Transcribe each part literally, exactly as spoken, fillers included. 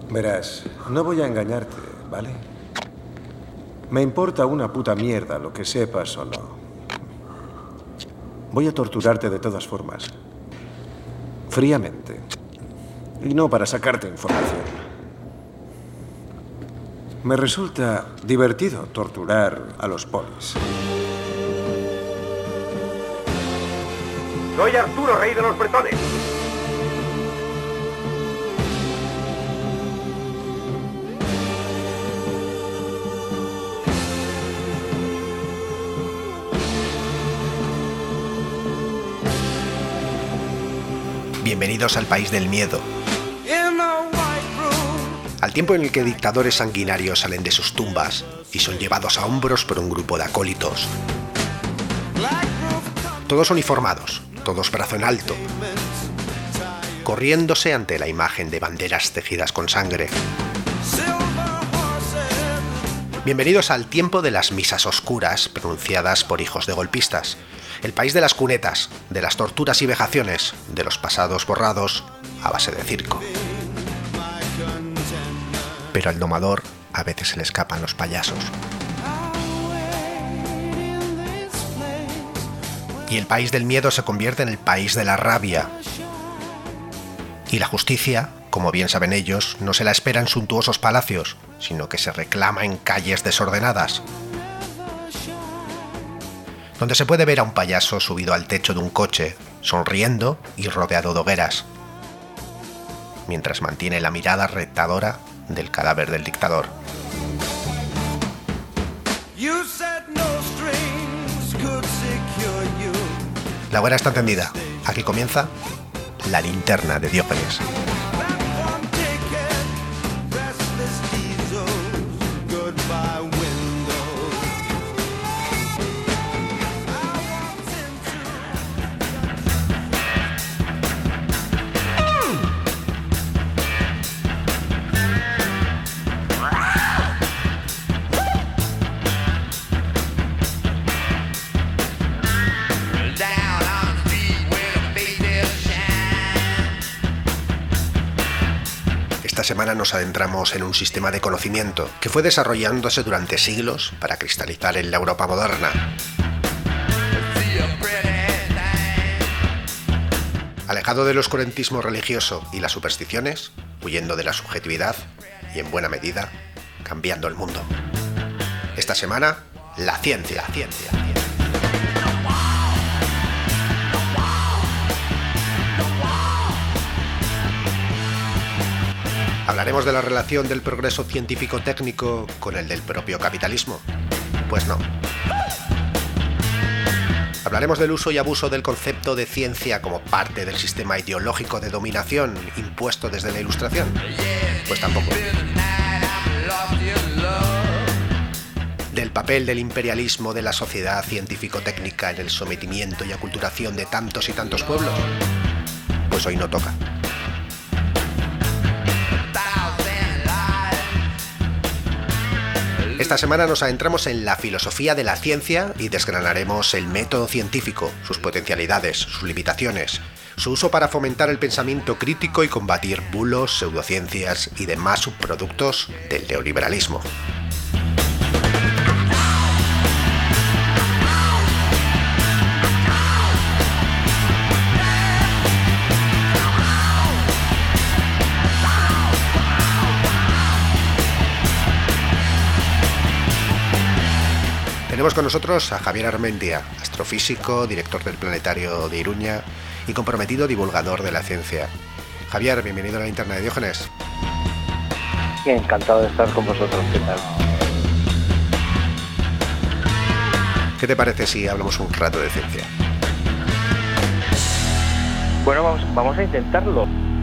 Verás, no voy a engañarte, ¿vale? Me importa una puta mierda lo que sepas o no. Voy a torturarte de todas formas. Fríamente. Y no para sacarte información. Me resulta divertido torturar a los polis. Soy Arturo, rey de los bretones. Bienvenidos al país del miedo. Al tiempo en el que dictadores sanguinarios salen de sus tumbas y son llevados a hombros por un grupo de acólitos. Todos uniformados, todos brazo en alto, corriéndose ante la imagen de banderas tejidas con sangre. Bienvenidos al tiempo de las misas oscuras pronunciadas por hijos de golpistas. El país de las cunetas, de las torturas y vejaciones, de los pasados borrados a base de circo. Pero al domador a veces se le escapan los payasos. Y el país del miedo se convierte en el país de la rabia. Y la justicia, como bien saben ellos, no se la espera en suntuosos palacios, sino que se reclama en calles desordenadas, donde se puede ver a un payaso subido al techo de un coche, sonriendo y rodeado de hogueras, mientras mantiene la mirada retadora del cadáver del dictador. La hoguera está encendida. Aquí comienza la linterna de Diógenes. Esta semana nos adentramos en un sistema de conocimiento que fue desarrollándose durante siglos para cristalizar en la Europa moderna. Alejado del oscurantismo religioso y las supersticiones, huyendo de la subjetividad y, en buena medida, cambiando el mundo. Esta semana, la ciencia. La ciencia. ¿Hablaremos de la relación del progreso científico-técnico con el del propio capitalismo? Pues no. ¿Hablaremos del uso y abuso del concepto de ciencia como parte del sistema ideológico de dominación impuesto desde la Ilustración? Pues tampoco. ¿Del papel del imperialismo de la sociedad científico-técnica en el sometimiento y aculturación de tantos y tantos pueblos? Pues hoy no toca. Esta semana nos adentramos en la filosofía de la ciencia y desgranaremos el método científico, sus potencialidades, sus limitaciones, su uso para fomentar el pensamiento crítico y combatir bulos, pseudociencias y demás subproductos del neoliberalismo. Tenemos con nosotros a Javier Armentia, astrofísico, director del Planetario de Iruña y comprometido divulgador de la ciencia. Javier, bienvenido a la linterna de Diógenes. Encantado de estar con vosotros. ¿Qué tal? ¿Qué te parece si hablamos un rato de ciencia? Bueno, vamos, vamos a intentarlo.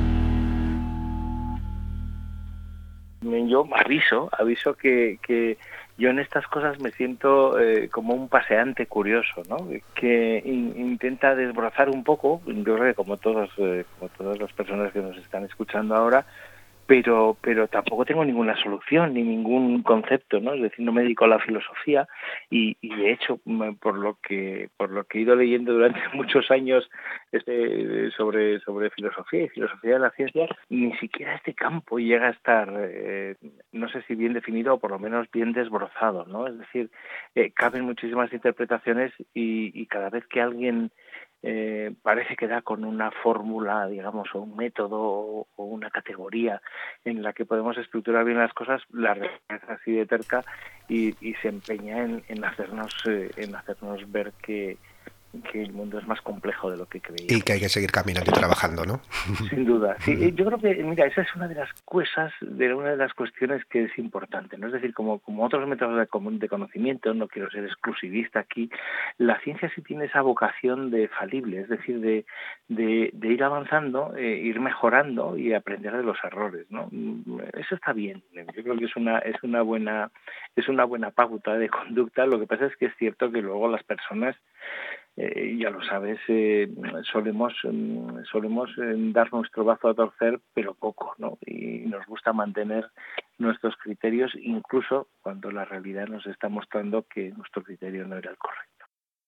Yo aviso, aviso que... que yo en estas cosas me siento eh, como un paseante curioso, ¿no? Que in, intenta desbrozar un poco, yo creo que como todos, eh, como todas las personas que nos están escuchando ahora, pero pero tampoco tengo ninguna solución ni ningún concepto, ¿no? Es decir, no me dedico a la filosofía y, y de hecho, por lo que por lo que he ido leyendo durante muchos años este, sobre sobre filosofía y filosofía de la ciencia, ni siquiera este campo llega a estar, eh, no sé si bien definido o por lo menos bien desbrozado, ¿no? Es decir, eh, caben muchísimas interpretaciones y, y cada vez que alguien Eh, parece que da con una fórmula, digamos, o un método o, o una categoría en la que podemos estructurar bien las cosas, la realidad es así de terca y, y se empeña en, en hacernos eh, en hacernos ver que, que el mundo es más complejo de lo que creíamos. Y que hay que seguir caminando y trabajando, ¿no? Sin duda. Sí, yo creo que, mira, esa es una de las cosas, de una de las cuestiones que es importante, ¿no? Es decir, como, como otros métodos de, de conocimiento, no quiero ser exclusivista aquí, la ciencia sí tiene esa vocación de falible, es decir, de, de, de ir avanzando, eh, ir mejorando y aprender de los errores, ¿no? Eso está bien. Yo creo que es una, es una buena, es una buena pauta de conducta. Lo que pasa es que es cierto que luego las personas, Eh, ya lo sabes, eh, solemos solemos eh, dar nuestro brazo a torcer, pero poco, ¿no? Y nos gusta mantener nuestros criterios, incluso cuando la realidad nos está mostrando que nuestro criterio no era el correcto.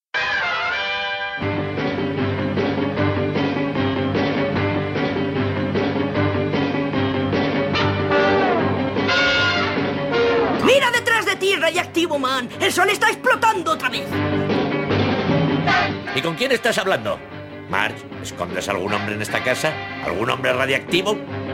¡Mira detrás de ti, Radiactivo Man! ¡El sol está explotando otra vez! ¿Y con quién estás hablando? Marge, ¿escondes algún hombre en esta casa? ¿Algún hombre radiactivo?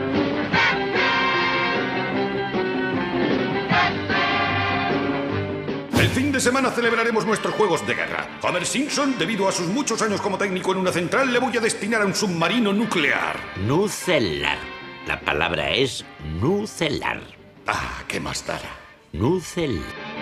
El fin de semana celebraremos nuestros juegos de guerra. Homer Simpson, debido a sus muchos años como técnico en una central, le voy a destinar a un submarino nuclear. Nucelar. La palabra es nucelar. Ah, ¿qué más dará? Nucelar.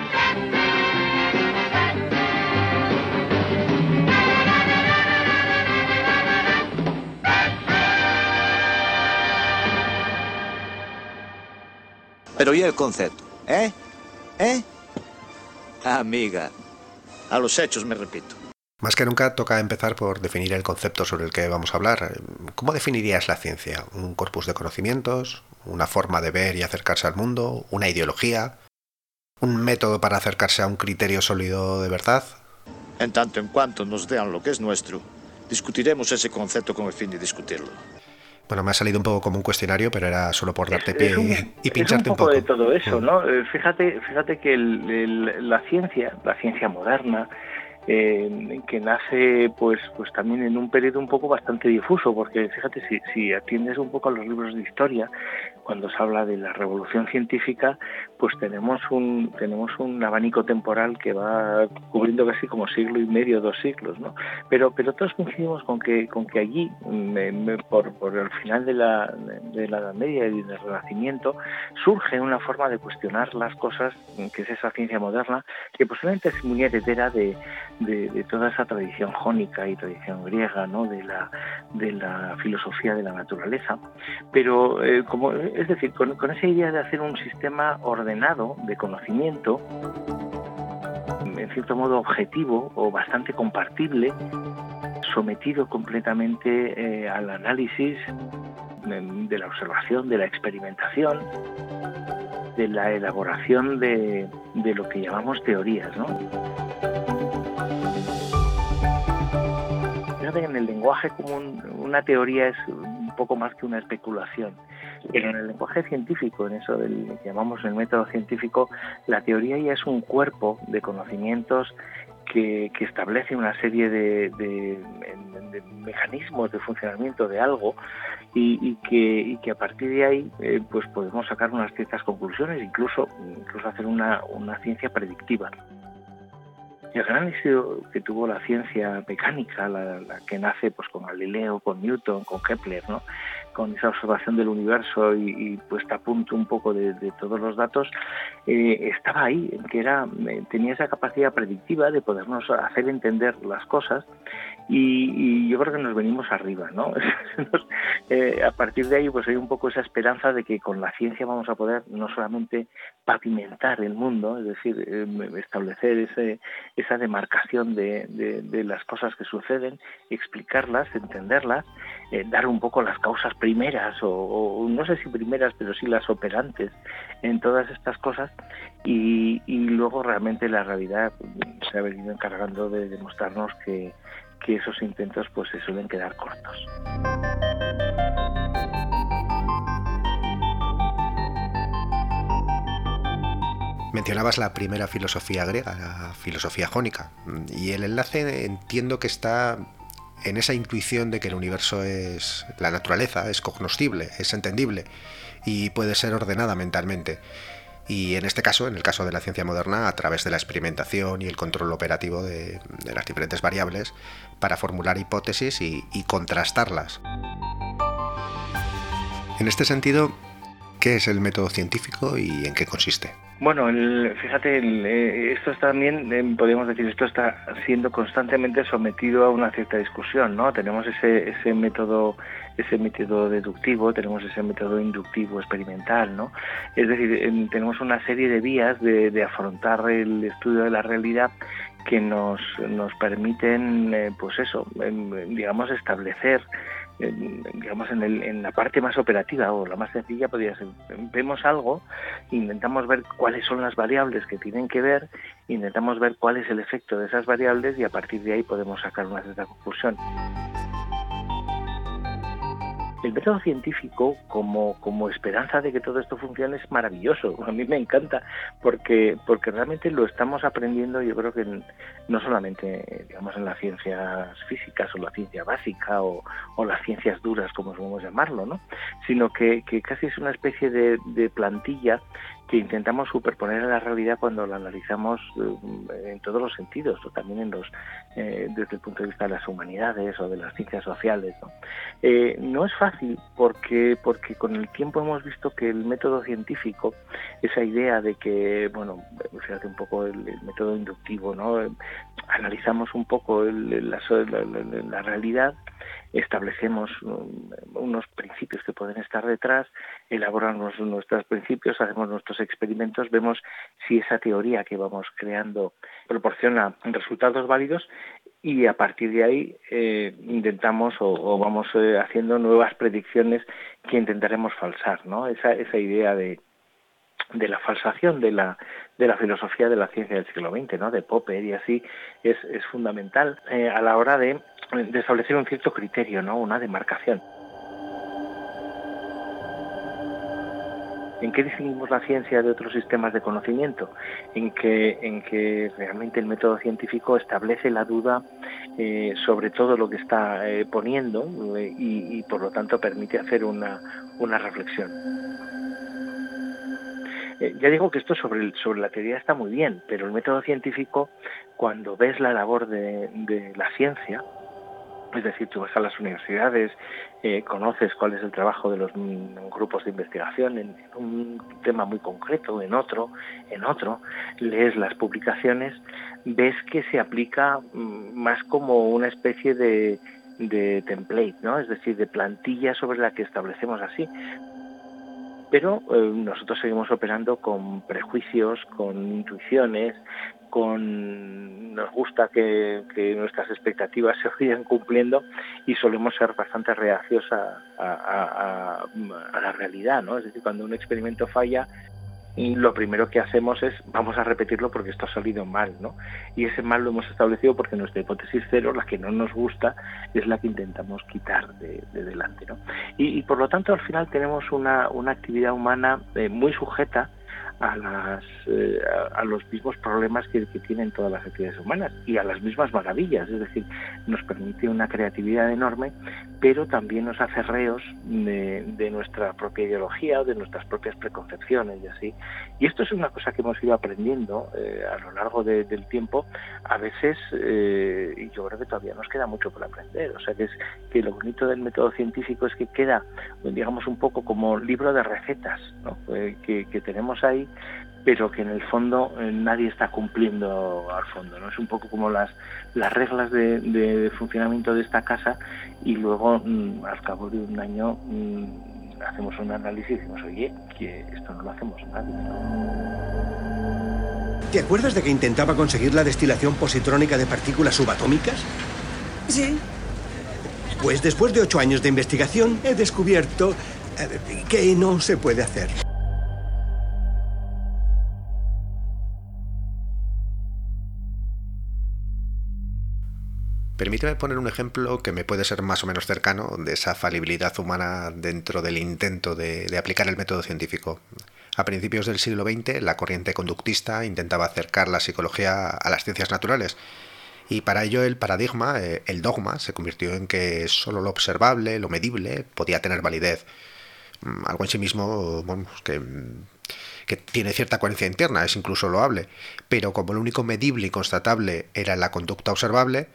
Pero ¿y el concepto? ¿Eh? ¿Eh? Amiga, a los hechos me repito. Más que nunca toca empezar por definir el concepto sobre el que vamos a hablar. ¿Cómo definirías la ciencia? ¿Un corpus de conocimientos? ¿Una forma de ver y acercarse al mundo? ¿Una ideología? ¿Un método para acercarse a un criterio sólido de verdad? En tanto en cuanto nos den lo que es nuestro, discutiremos ese concepto con el fin de discutirlo. Bueno, me ha salido un poco como un cuestionario, pero era solo por darte pie un, y pincharte un poco. un poco de todo eso, ¿no? Fíjate, fíjate que el, el, la ciencia, la ciencia moderna, eh, que nace pues pues también en un periodo un poco bastante difuso, porque fíjate, si, si atiendes un poco a los libros de historia, cuando se habla de la revolución científica, pues tenemos un tenemos un abanico temporal que va cubriendo casi como siglo y medio, dos siglos, ¿no? Pero pero todos coincidimos con que con que allí, me, me, por por el final de la de la Edad Media y del Renacimiento, surge una forma de cuestionar las cosas, que es esa ciencia moderna, que posiblemente es muy heredera de De, de toda esa tradición jónica y tradición griega, ¿no? De la de la filosofía de la naturaleza, pero eh, como es decir, con, con esa idea de hacer un sistema ordenado de conocimiento, en cierto modo objetivo o bastante compartible, sometido completamente eh, al análisis de, de la observación, de la experimentación, de la elaboración de, de lo que llamamos teorías, ¿no? En el lenguaje común, una teoría es un poco más que una especulación, pero en el lenguaje científico, en eso del que llamamos el método científico, la teoría ya es un cuerpo de conocimientos que, que establece una serie de, de, de mecanismos de funcionamiento de algo y, y, que, y que a partir de ahí eh, pues podemos sacar unas ciertas conclusiones, incluso, incluso hacer una, una ciencia predictiva. El gran éxito que tuvo la ciencia mecánica, la, la que nace pues con Galileo, con Newton, con Kepler, ¿no? Con esa observación del universo y, y puesta a punto un poco de, de todos los datos, eh, estaba ahí, que era eh, tenía esa capacidad predictiva de podernos hacer entender las cosas y, y yo creo que nos venimos arriba, ¿no? eh, a partir de ahí pues hay un poco esa esperanza de que con la ciencia vamos a poder no solamente pavimentar el mundo, es decir, eh, establecer ese, esa demarcación de, de, de las cosas que suceden, explicarlas, entenderlas, eh, dar un poco las causas primeras, o, o no sé si primeras, pero sí las operantes en todas estas cosas, y, y luego realmente la realidad se ha venido encargando de demostrarnos que, que esos intentos pues se suelen quedar cortos. Mencionabas la primera filosofía griega, la filosofía jónica, y el enlace entiendo que está en esa intuición de que el universo es la naturaleza, es cognoscible, es entendible y puede ser ordenada mentalmente. Y en este caso, en el caso de la ciencia moderna, a través de la experimentación y el control operativo de, de las diferentes variables para formular hipótesis y, y contrastarlas. En este sentido, ¿qué es el método científico y en qué consiste? Bueno, el, fíjate, el, eh, esto está también, eh, podríamos decir, esto está siendo constantemente sometido a una cierta discusión, ¿no? Tenemos ese, ese método, ese método deductivo, tenemos ese método inductivo experimental, ¿no? Es decir, eh, tenemos una serie de vías de, de afrontar el estudio de la realidad que nos, nos permiten, eh, pues eso, eh, digamos, establecer, digamos en, el, en la parte más operativa o la más sencilla podría ser, vemos algo, intentamos ver cuáles son las variables que tienen que ver, intentamos ver cuál es el efecto de esas variables y a partir de ahí podemos sacar una cierta conclusión. El método científico, como, como esperanza de que todo esto funcione, es maravilloso. A mí me encanta porque, porque realmente lo estamos aprendiendo, yo creo que en, no solamente digamos en las ciencias físicas o la ciencia básica o, o las ciencias duras, como podemos llamarlo, ¿no? Sino que, que casi es una especie de, de plantilla que intentamos superponer a la realidad cuando la analizamos eh, en todos los sentidos, o también en los eh, desde el punto de vista de las humanidades o de las ciencias sociales, ¿no? Eh, no es fácil porque porque con el tiempo hemos visto que el método científico, esa idea de que, bueno, fíjate un poco el, el método inductivo, ¿no? Eh, analizamos un poco el, la, la, la, la realidad, establecemos unos principios que pueden estar detrás, elaboramos nuestros principios, hacemos nuestros experimentos, vemos si esa teoría que vamos creando proporciona resultados válidos y a partir de ahí eh, intentamos o, o vamos eh, haciendo nuevas predicciones que intentaremos falsar, ¿no? Esa, esa idea de de la falsación de la de la filosofía de la ciencia del siglo veinte, ¿no? De Popper y así es, es fundamental eh, a la hora de, de establecer un cierto criterio, ¿no? Una demarcación. ¿En qué distinguimos la ciencia de otros sistemas de conocimiento? En que, en que realmente el método científico establece la duda eh, sobre todo lo que está eh, poniendo eh, y, y por lo tanto permite hacer una, una reflexión. Eh, ya digo que esto sobre, el, sobre la teoría está muy bien, pero el método científico, cuando ves la labor de, de la ciencia, es decir, tú vas a las universidades, eh, conoces cuál es el trabajo de los mm, grupos de investigación en, en un tema muy concreto, en otro, en otro, lees las publicaciones, ves que se aplica mm, más como una especie de, de template, ¿no? Es decir, de plantilla sobre la que establecemos así. Pero eh, nosotros seguimos operando con prejuicios, con intuiciones, con nos gusta que, que nuestras expectativas se vayan cumpliendo y solemos ser bastante reacios a, a, a, a la realidad, ¿no? Es decir, cuando un experimento falla, lo primero que hacemos es vamos a repetirlo porque esto ha salido mal, ¿no? Y ese mal lo hemos establecido porque nuestra hipótesis cero, la que no nos gusta, es la que intentamos quitar de, de delante, ¿no? Y, y por lo tanto al final tenemos una, una actividad humana eh, muy sujeta a las eh, a, a los mismos problemas que, que tienen todas las actividades humanas y a las mismas maravillas, es decir, nos permite una creatividad enorme, pero también nos hace reos de, de nuestra propia ideología o de nuestras propias preconcepciones y así. Y esto es una cosa que hemos ido aprendiendo eh, a lo largo de, del tiempo, a veces, eh, y yo creo que todavía nos queda mucho por aprender, o sea que es que lo bonito del método científico es que queda, digamos, un poco como libro de recetas, ¿no? Eh, que, que tenemos ahí pero que en el fondo eh, nadie está cumpliendo al fondo, ¿no? Es un poco como las las reglas de, de funcionamiento de esta casa, y luego mmm, al cabo de un año mmm, hacemos un análisis y decimos, oye, que esto no lo hacemos nadie, ¿no? ¿Te acuerdas de que intentaba conseguir la destilación positrónica de partículas subatómicas? Sí. Pues después de ocho años de investigación he descubierto eh, que no se puede hacer. Permíteme poner un ejemplo que me puede ser más o menos cercano de esa falibilidad humana dentro del intento de, de aplicar el método científico. A principios del siglo veinte, la corriente conductista intentaba acercar la psicología a las ciencias naturales, y para ello el paradigma, eh, el dogma, se convirtió en que solo lo observable, lo medible, podía tener validez. Algo en sí mismo, bueno, que, que tiene cierta coherencia interna, es incluso loable, pero como lo único medible y constatable era la conducta observable,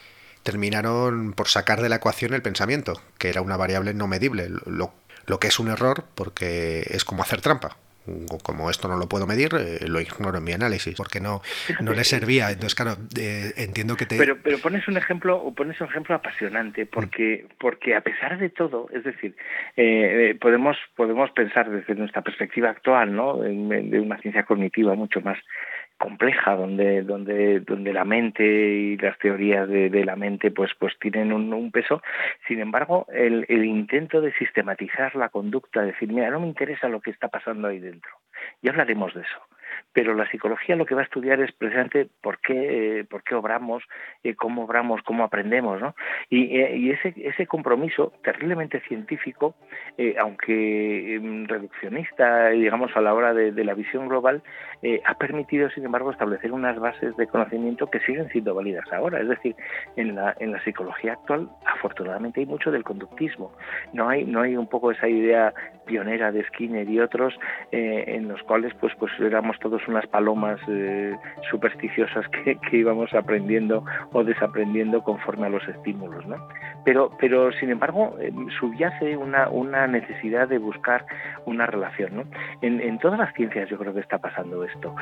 terminaron por sacar de la ecuación el pensamiento, que era una variable no medible, lo, lo que es un error porque es como hacer trampa. Como esto no lo puedo medir, eh, lo ignoro en mi análisis, porque no, no le servía. Entonces, claro, eh, entiendo que te... Pero, pero pones un ejemplo, pones un ejemplo apasionante, porque, porque a pesar de todo, es decir, eh, podemos, podemos pensar desde nuestra perspectiva actual, ¿no?, de una ciencia cognitiva mucho más compleja, donde donde donde la mente y las teorías de, de la mente pues pues tienen un, un peso. Sin embargo, el, el intento de sistematizar la conducta, decir, mira, no me interesa lo que está pasando ahí dentro, ya hablaremos de eso, pero la psicología lo que va a estudiar es precisamente por qué eh, por qué obramos, eh, cómo obramos, cómo aprendemos, ¿no? Y, eh, y ese ese compromiso terriblemente científico, eh, aunque eh, reduccionista, digamos, a la hora de, de la visión global, eh, ha permitido, sin embargo, establecer unas bases de conocimiento que siguen siendo válidas ahora. Es decir, en la en la psicología actual, afortunadamente, hay mucho del conductismo. No hay no hay un poco esa idea pionera de Skinner y otros, eh, en los cuales pues pues éramos todos unas palomas eh, supersticiosas que, que íbamos aprendiendo o desaprendiendo conforme a los estímulos, ¿no? Pero pero sin embargo eh, subyace una una necesidad de buscar una relación, ¿no? En, en todas las ciencias yo creo que está pasando esto.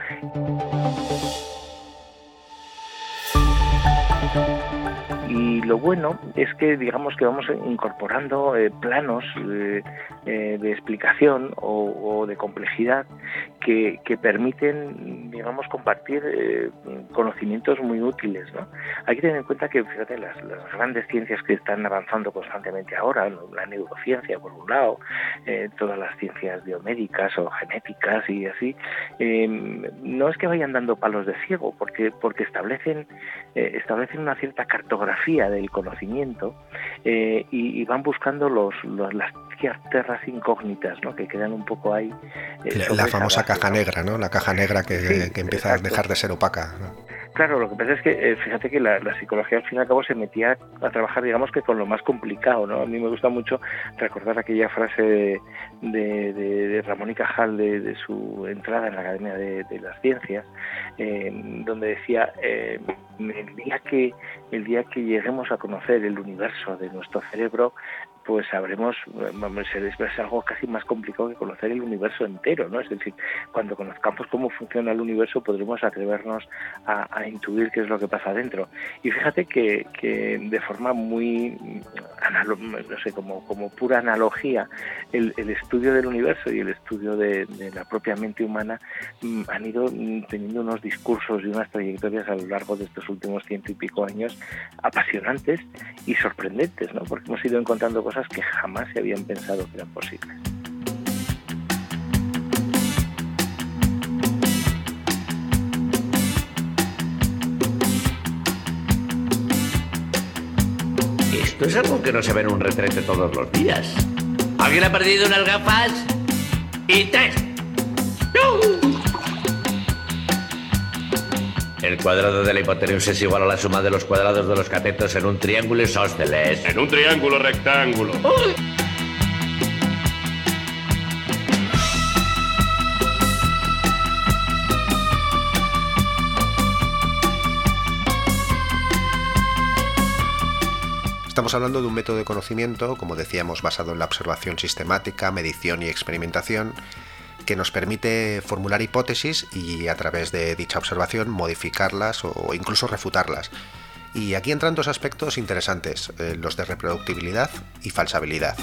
Y lo bueno es que, digamos, que vamos incorporando eh, planos eh, eh, de explicación o, o de complejidad que, que permiten, digamos, compartir eh, conocimientos muy útiles, ¿no? Hay que tener en cuenta que, fíjate, las, las grandes ciencias que están avanzando constantemente ahora, ¿no?, la neurociencia por un lado, eh, todas las ciencias biomédicas o genéticas y así, eh, no es que vayan dando palos de ciego, porque porque establecen eh, establecen una cierta cartografía del conocimiento eh, y, y van buscando los, los las tierras incógnitas, ¿no?, que quedan un poco ahí. Eh, la, la famosa base, caja, ¿no?, negra, ¿no? La caja negra que, sí, que empieza exacto. a dejar de ser opaca, ¿no? Claro, lo que pasa es que, eh, fíjate que la, la psicología al fin y al cabo se metía a trabajar, digamos, que con lo más complicado, ¿no? A mí me gusta mucho recordar aquella frase de, de, de, de Ramón y Cajal de, de su entrada en la Academia de, de las Ciencias, eh, donde decía, eh, el día que el día que lleguemos a conocer el universo de nuestro cerebro, pues sabremos, vamos, es algo casi más complicado que conocer el universo entero, ¿no? Es decir, cuando conozcamos cómo funciona el universo podremos atrevernos a, a intuir qué es lo que pasa dentro. Y fíjate que, que de forma muy, no sé, como, como pura analogía, el, el estudio del universo y el estudio de, de la propia mente humana mmm, han ido teniendo unos discursos y unas trayectorias a lo largo de estos últimos ciento y pico años apasionantes y sorprendentes, ¿no? Porque hemos ido encontrando cosas que jamás se habían pensado que eran posibles. Esto es algo que no se ve en un retrete todos los días. ¿Alguien ha perdido unas gafas? Y tres. ¡No! El cuadrado de la hipotenusa es igual a la suma de los cuadrados de los catetos en un triángulo isósceles. En un triángulo rectángulo. ¡Uy! Estamos hablando de un método de conocimiento, como decíamos, basado en la observación sistemática, medición y experimentación, que nos permite formular hipótesis y a través de dicha observación modificarlas o incluso refutarlas. Y aquí entran dos aspectos interesantes, eh, los de reproductibilidad y falsabilidad.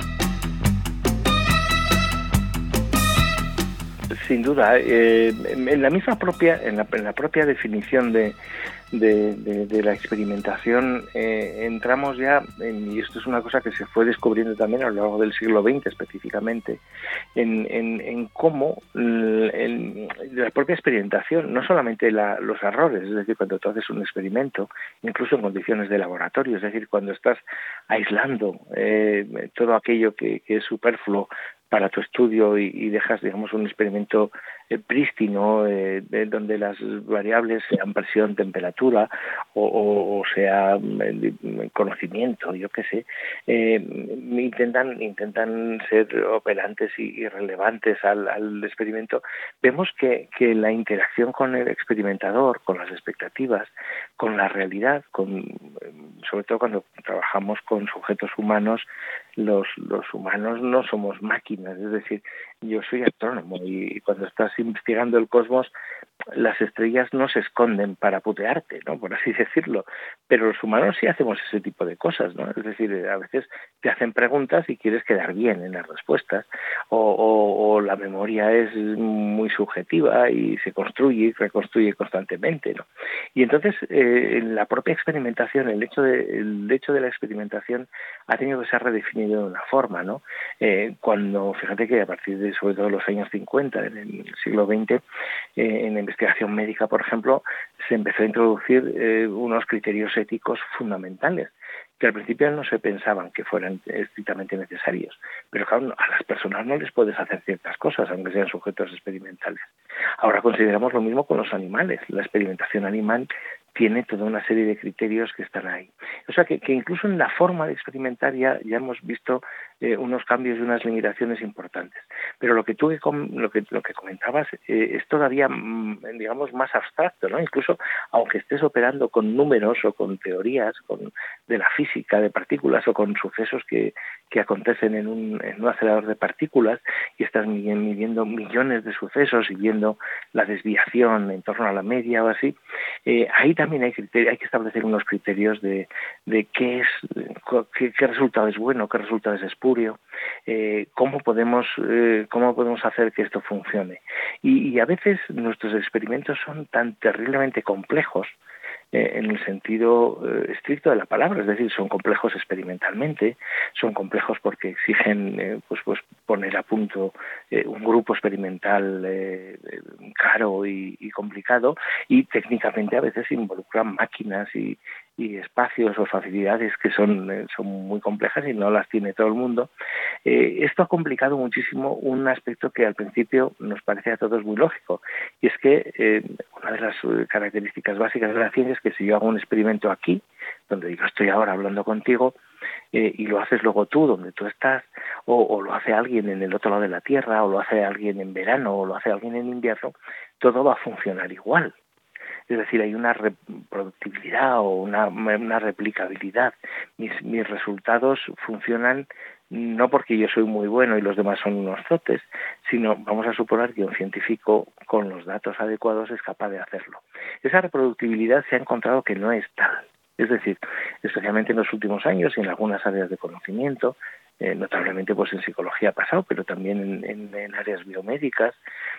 Sin duda, eh, en la misma propia, en la, en la propia definición de, de, de, de la experimentación eh, entramos ya, en, y esto es una cosa que se fue descubriendo también a lo largo del siglo veinte específicamente, en, en, en cómo el, el, la propia experimentación, no solamente la, los errores, es decir, cuando tú haces un experimento, incluso en condiciones de laboratorio, es decir, cuando estás aislando eh, todo aquello que, que es superfluo para tu estudio y, y dejas, digamos, un experimento eh, prístino, eh, de, donde las variables sean presión, temperatura o, o, o sea eh, conocimiento, yo qué sé, eh, intentan intentan ser operantes y, y relevantes al, al experimento. Vemos que, que la interacción con el experimentador, con las expectativas, con la realidad, con sobre todo cuando trabajamos con sujetos humanos, los, los humanos no somos máquinas, es decir, yo soy astrónomo y, y cuando estás investigando el cosmos, las estrellas no se esconden para putearte, ¿no?, por así decirlo, pero los humanos sí hacemos ese tipo de cosas, ¿no? Es decir, a veces te hacen preguntas y quieres quedar bien en las respuestas, o, o, o la memoria es muy subjetiva y se construye y reconstruye constantemente, ¿no? Y entonces, eh, en la propia experimentación, el hecho de el hecho de la experimentación ha tenido que ser redefinido de una forma, ¿no? Eh, cuando, fíjate que a partir de, sobre todo, los años cincuenta, en el siglo veinte, eh, en la investigación médica, por ejemplo, se empezó a introducir eh, unos criterios éticos fundamentales, que al principio no se pensaban que fueran estrictamente necesarios. Pero claro, a las personas no les puedes hacer ciertas cosas, aunque sean sujetos experimentales. Ahora consideramos lo mismo con los animales. La experimentación animal tiene toda una serie de criterios que están ahí. O sea, que, que incluso en la forma de experimentar ya, ya hemos visto eh, unos cambios y unas limitaciones importantes. Pero lo que tú lo que, lo que comentabas eh, es todavía, digamos, más abstracto, ¿no? Incluso aunque estés operando con números o con teorías con, de la física de partículas o con sucesos que, que acontecen en un, en un acelerador de partículas y estás midiendo millones de sucesos y viendo la desviación en torno a la media o así, eh, ahí también hay, criterio, hay que establecer unos criterios de, de qué es, qué, qué resultado es bueno, qué resultado es espurio, eh, cómo podemos eh, cómo podemos hacer que esto funcione. Y, y a veces nuestros experimentos son tan terriblemente complejos eh, en el sentido eh, estricto de la palabra, es decir, son complejos experimentalmente, son complejos porque exigen eh, pues, pues poner a punto eh, un grupo experimental eh, caro y, y complicado, y técnicamente a veces involucran máquinas y, y espacios o facilidades que son, eh, son muy complejas y no las tiene todo el mundo. Eh, esto ha complicado muchísimo un aspecto que al principio nos parece a todos muy lógico, y es que eh, una de las características básicas de la ciencia es que si yo hago un experimento aquí, donde yo estoy ahora hablando contigo, eh, y lo haces luego tú, donde tú estás, o, o lo hace alguien en el otro lado de la Tierra, o lo hace alguien en verano, o lo hace alguien en invierno, todo va a funcionar igual. Es decir, hay una reproductibilidad o una, una replicabilidad. Mis, mis resultados funcionan no porque yo soy muy bueno y los demás son unos zotes, sino vamos a suponer que un científico con los datos adecuados es capaz de hacerlo. Esa reproductibilidad se ha encontrado que no es tal. Es decir, especialmente en los últimos años y en algunas áreas de conocimiento, eh, notablemente pues en psicología ha pasado, pero también en, en, en áreas biomédicas.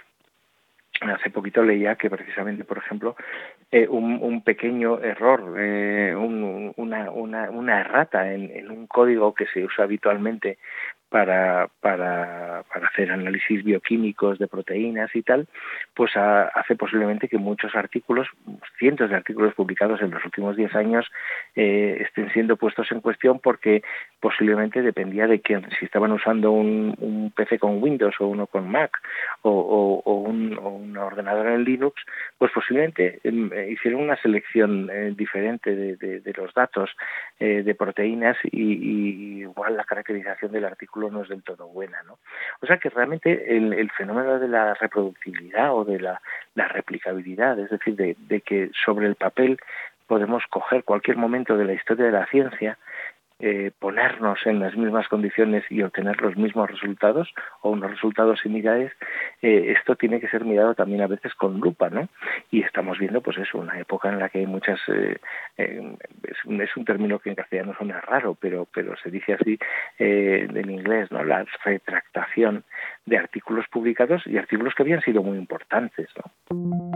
Hace poquito leía que precisamente, por ejemplo, eh, un, un pequeño error, eh, un, una, una, una errata en, en un código que se usa habitualmente para, para, para hacer análisis bioquímicos de proteínas y tal, pues a, hace posiblemente que muchos artículos, cientos de artículos publicados en los últimos diez años, eh, estén siendo puestos en cuestión porque posiblemente dependía de quién, si estaban usando un, un P C con Windows o uno con Mac o, o, o, un, o un ordenador en Linux, pues posiblemente eh, hicieron una selección eh, diferente de, de, de los datos eh, de proteínas y, y igual la caracterización del artículo no es del todo buena, ¿no? O sea que realmente el, el fenómeno de la reproductibilidad o de la, la replicabilidad, es decir, de, de que sobre el papel podemos coger cualquier momento de la historia de la ciencia, eh, ponernos en las mismas condiciones y obtener los mismos resultados o unos resultados similares, eh, esto tiene que ser mirado también a veces con lupa, ¿no? Y estamos viendo, pues eso, una época en la que hay muchas, eh, eh, es, un, es un término que en castellano suena raro, pero pero se dice así eh, en inglés, ¿no? La retractación de artículos publicados y artículos que habían sido muy importantes, ¿no?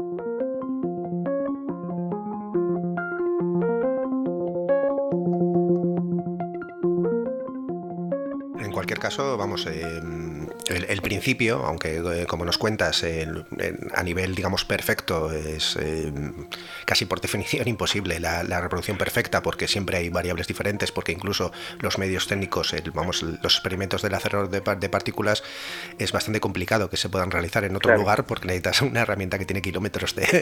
En cualquier caso, vamos, eh, el, el principio, aunque eh, como nos cuentas, el, el, a nivel, digamos, perfecto, es eh, casi por definición imposible la, la reproducción perfecta, porque siempre hay variables diferentes, porque incluso los medios técnicos, el, vamos, los experimentos del acelerador de, de partículas, es bastante complicado que se puedan realizar en otro claro. lugar, porque necesitas una herramienta que tiene kilómetros de...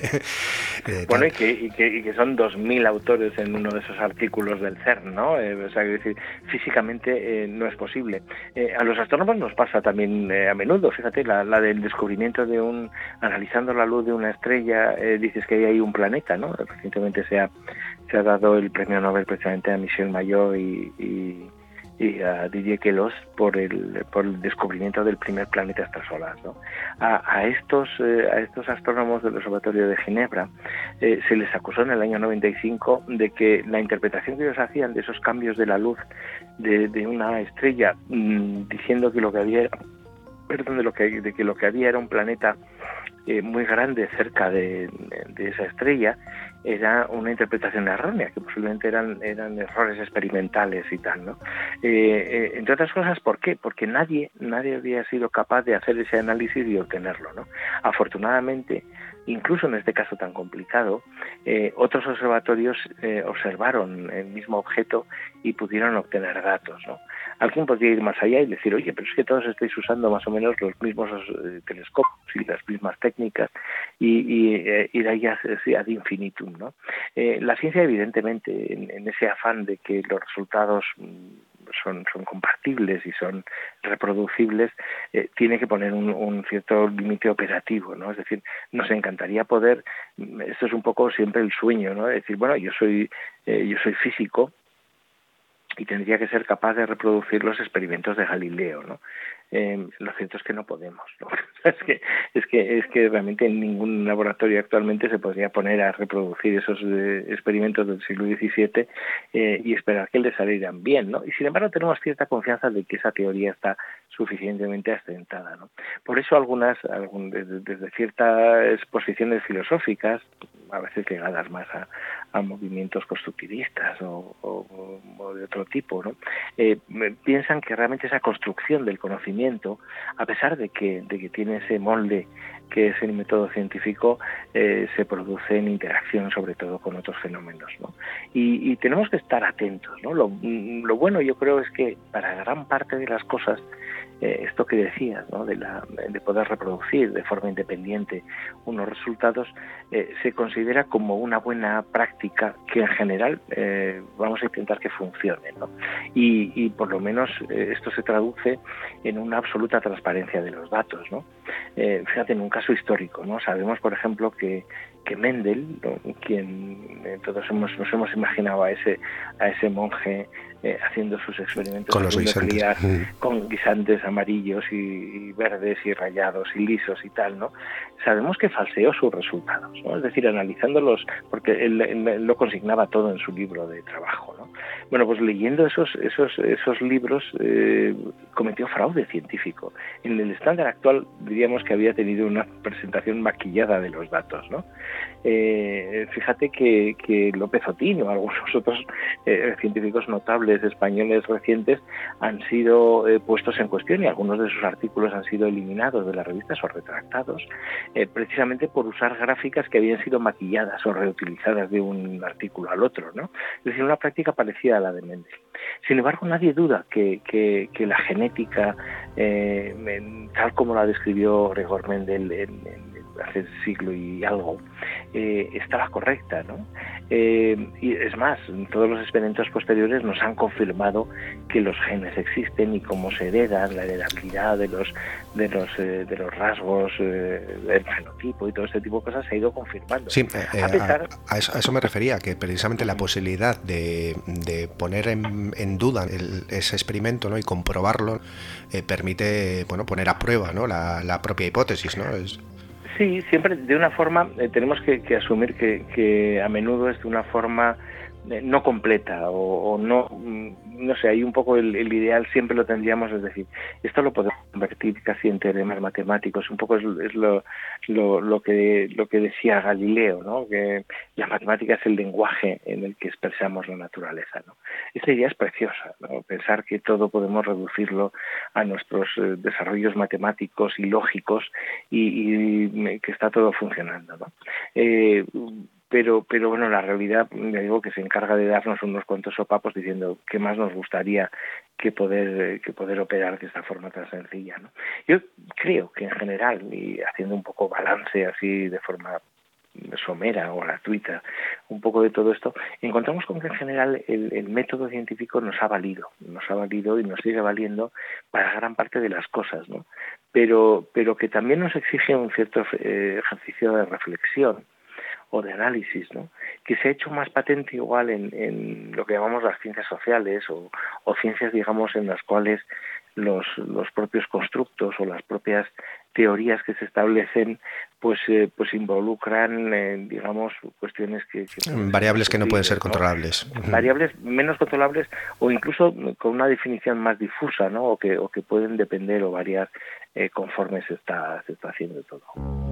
de bueno, y que, y, que, y que son dos mil autores en uno de esos artículos del CERN, ¿no? Eh, o sea, que decir, físicamente eh, no es posible. Eh, a los astrónomos nos pasa también eh, a menudo, fíjate, la, la del descubrimiento de un, analizando la luz de una estrella, eh, dices que hay ahí un planeta, ¿no? Recientemente se ha, se ha dado el premio Nobel precisamente a Michel Mayor y, y, y a Didier Queloz por el, por el descubrimiento del primer planeta extrasolar, ¿no? A, a, estos, eh, a estos astrónomos del Observatorio de Ginebra eh, se les acusó en el año noventa y cinco de que la interpretación que ellos hacían de esos cambios de la luz de, de una estrella, mmm, diciendo que lo que había era, perdón, de, lo que, de que lo que había era un planeta eh, muy grande cerca de, de esa estrella, era una interpretación errónea, que posiblemente eran eran errores experimentales y tal, ¿no? Eh, eh, entre otras cosas, ¿por qué? Porque nadie nadie había sido capaz de hacer ese análisis y obtenerlo, ¿no? Afortunadamente, incluso en este caso tan complicado, eh, otros observatorios eh, observaron el mismo objeto y pudieron obtener datos, ¿no? Alguien podría ir más allá y decir, oye, pero es que todos estáis usando más o menos los mismos eh, telescopios y las mismas técnicas y, y eh, ir ahí ad infinitum, ¿no? Eh, la ciencia, evidentemente, en, en ese afán de que los resultados son, son compartibles y son reproducibles, eh, tiene que poner un, un cierto límite operativo, ¿no? Es decir, nos encantaría poder, esto es un poco siempre el sueño, ¿no? Es decir, bueno, yo soy, eh, yo soy físico y tendría que ser capaz de reproducir los experimentos de Galileo, ¿no? Eh, lo cierto es que no podemos, ¿no? es que es que es que realmente en ningún laboratorio actualmente se podría poner a reproducir esos eh, experimentos del siglo diecisiete eh, y esperar que les salieran bien, ¿no? Y sin embargo tenemos cierta confianza de que esa teoría está suficientemente asentada, ¿no? Por eso algunas, algún, desde, desde ciertas posiciones filosóficas, a veces ligadas más a, a movimientos constructivistas o, o, o de otro tipo, ¿no? Eh, piensan que realmente esa construcción del conocimiento, a pesar de que, de que tiene ese molde que es el método científico, eh, se produce en interacción sobre todo con otros fenómenos, ¿no? Y, y tenemos que estar atentos, ¿no? Lo, lo bueno, yo creo, es que para gran parte de las cosas, eh, esto que decías, ¿no? de, la, de poder reproducir de forma independiente unos resultados, eh, se considera como una buena práctica que en general eh, vamos a intentar que funcione, ¿no? Y, y por lo menos eh, esto se traduce en una absoluta transparencia de los datos, ¿no? Eh, fíjate, en un caso histórico, ¿no? Sabemos, por ejemplo, que, que Mendel, ¿no? quien eh, todos hemos, nos hemos imaginado a ese, a ese monje eh, haciendo sus experimentos con los guisantes, con guisantes amarillos y, y verdes y rayados y lisos y tal, ¿no? Sabemos que falseó sus resultados, ¿no? Es decir, analizándolos, porque él, él lo consignaba todo en su libro de trabajo, ¿no? Bueno, pues leyendo esos esos esos libros eh, cometió fraude científico. En el estándar actual diríamos que había tenido una presentación maquillada de los datos, ¿no? Eh, fíjate que, que López Otín o algunos otros eh, científicos notables españoles recientes han sido eh, puestos en cuestión y algunos de sus artículos han sido eliminados de las revistas o retractados eh, precisamente por usar gráficas que habían sido maquilladas o reutilizadas de un artículo al otro, ¿no? Es decir, una práctica parecida a la de Mendel. Sin embargo, nadie duda que, que, que la genética, eh, en, tal como la describió Gregor Mendel en, en hace siglo y algo, eh, estaba correcta, ¿no? Eh, y es más, todos los experimentos posteriores nos han confirmado que los genes existen y cómo se heredan, la heredabilidad de los de los eh, de los rasgos, eh, del fenotipo y todo este tipo de cosas se ha ido confirmando. Sí, eh, a, pesar... a, a, eso, a eso me refería, que precisamente la posibilidad de, de poner en, en duda el, ese experimento, ¿no? Y comprobarlo eh, permite, bueno, poner a prueba, ¿no? la, la propia hipótesis, ¿no? Es... Sí, siempre de una forma, eh, tenemos que, que asumir que, que a menudo es de una forma eh, no completa o, o no, no sé, hay un poco el, el ideal siempre lo tendríamos, es decir, esto lo podemos convertir casi en teoremas matemáticos, un poco es, es lo, lo, lo que lo que decía Galileo, ¿no? Que la matemática es el lenguaje en el que expresamos la naturaleza, ¿no? Esta idea es preciosa, ¿no? Pensar que todo podemos reducirlo a nuestros eh, desarrollos matemáticos y lógicos y, y que está todo funcionando, ¿no? Eh, Pero, pero bueno, la realidad, me digo, que se encarga de darnos unos cuantos sopapos diciendo qué más nos gustaría que poder que poder operar de esta forma tan sencilla, ¿no? Yo creo que en general, y haciendo un poco balance así de forma somera o gratuita, un poco de todo esto, encontramos como que en general el, el método científico nos ha valido, nos ha valido y nos sigue valiendo para gran parte de las cosas, ¿no? Pero, pero que también nos exige un cierto eh, ejercicio de reflexión o de análisis, ¿no? Que se ha hecho más patente igual en, en lo que llamamos las ciencias sociales o, o ciencias, digamos, en las cuales los, los propios constructos o las propias teorías que se establecen pues eh, pues involucran, eh, digamos, cuestiones que... que variables que no pueden ser ¿no? controlables. Variables menos controlables o incluso con una definición más difusa, ¿no? O que, o que pueden depender o variar eh, conforme se está, se está haciendo todo.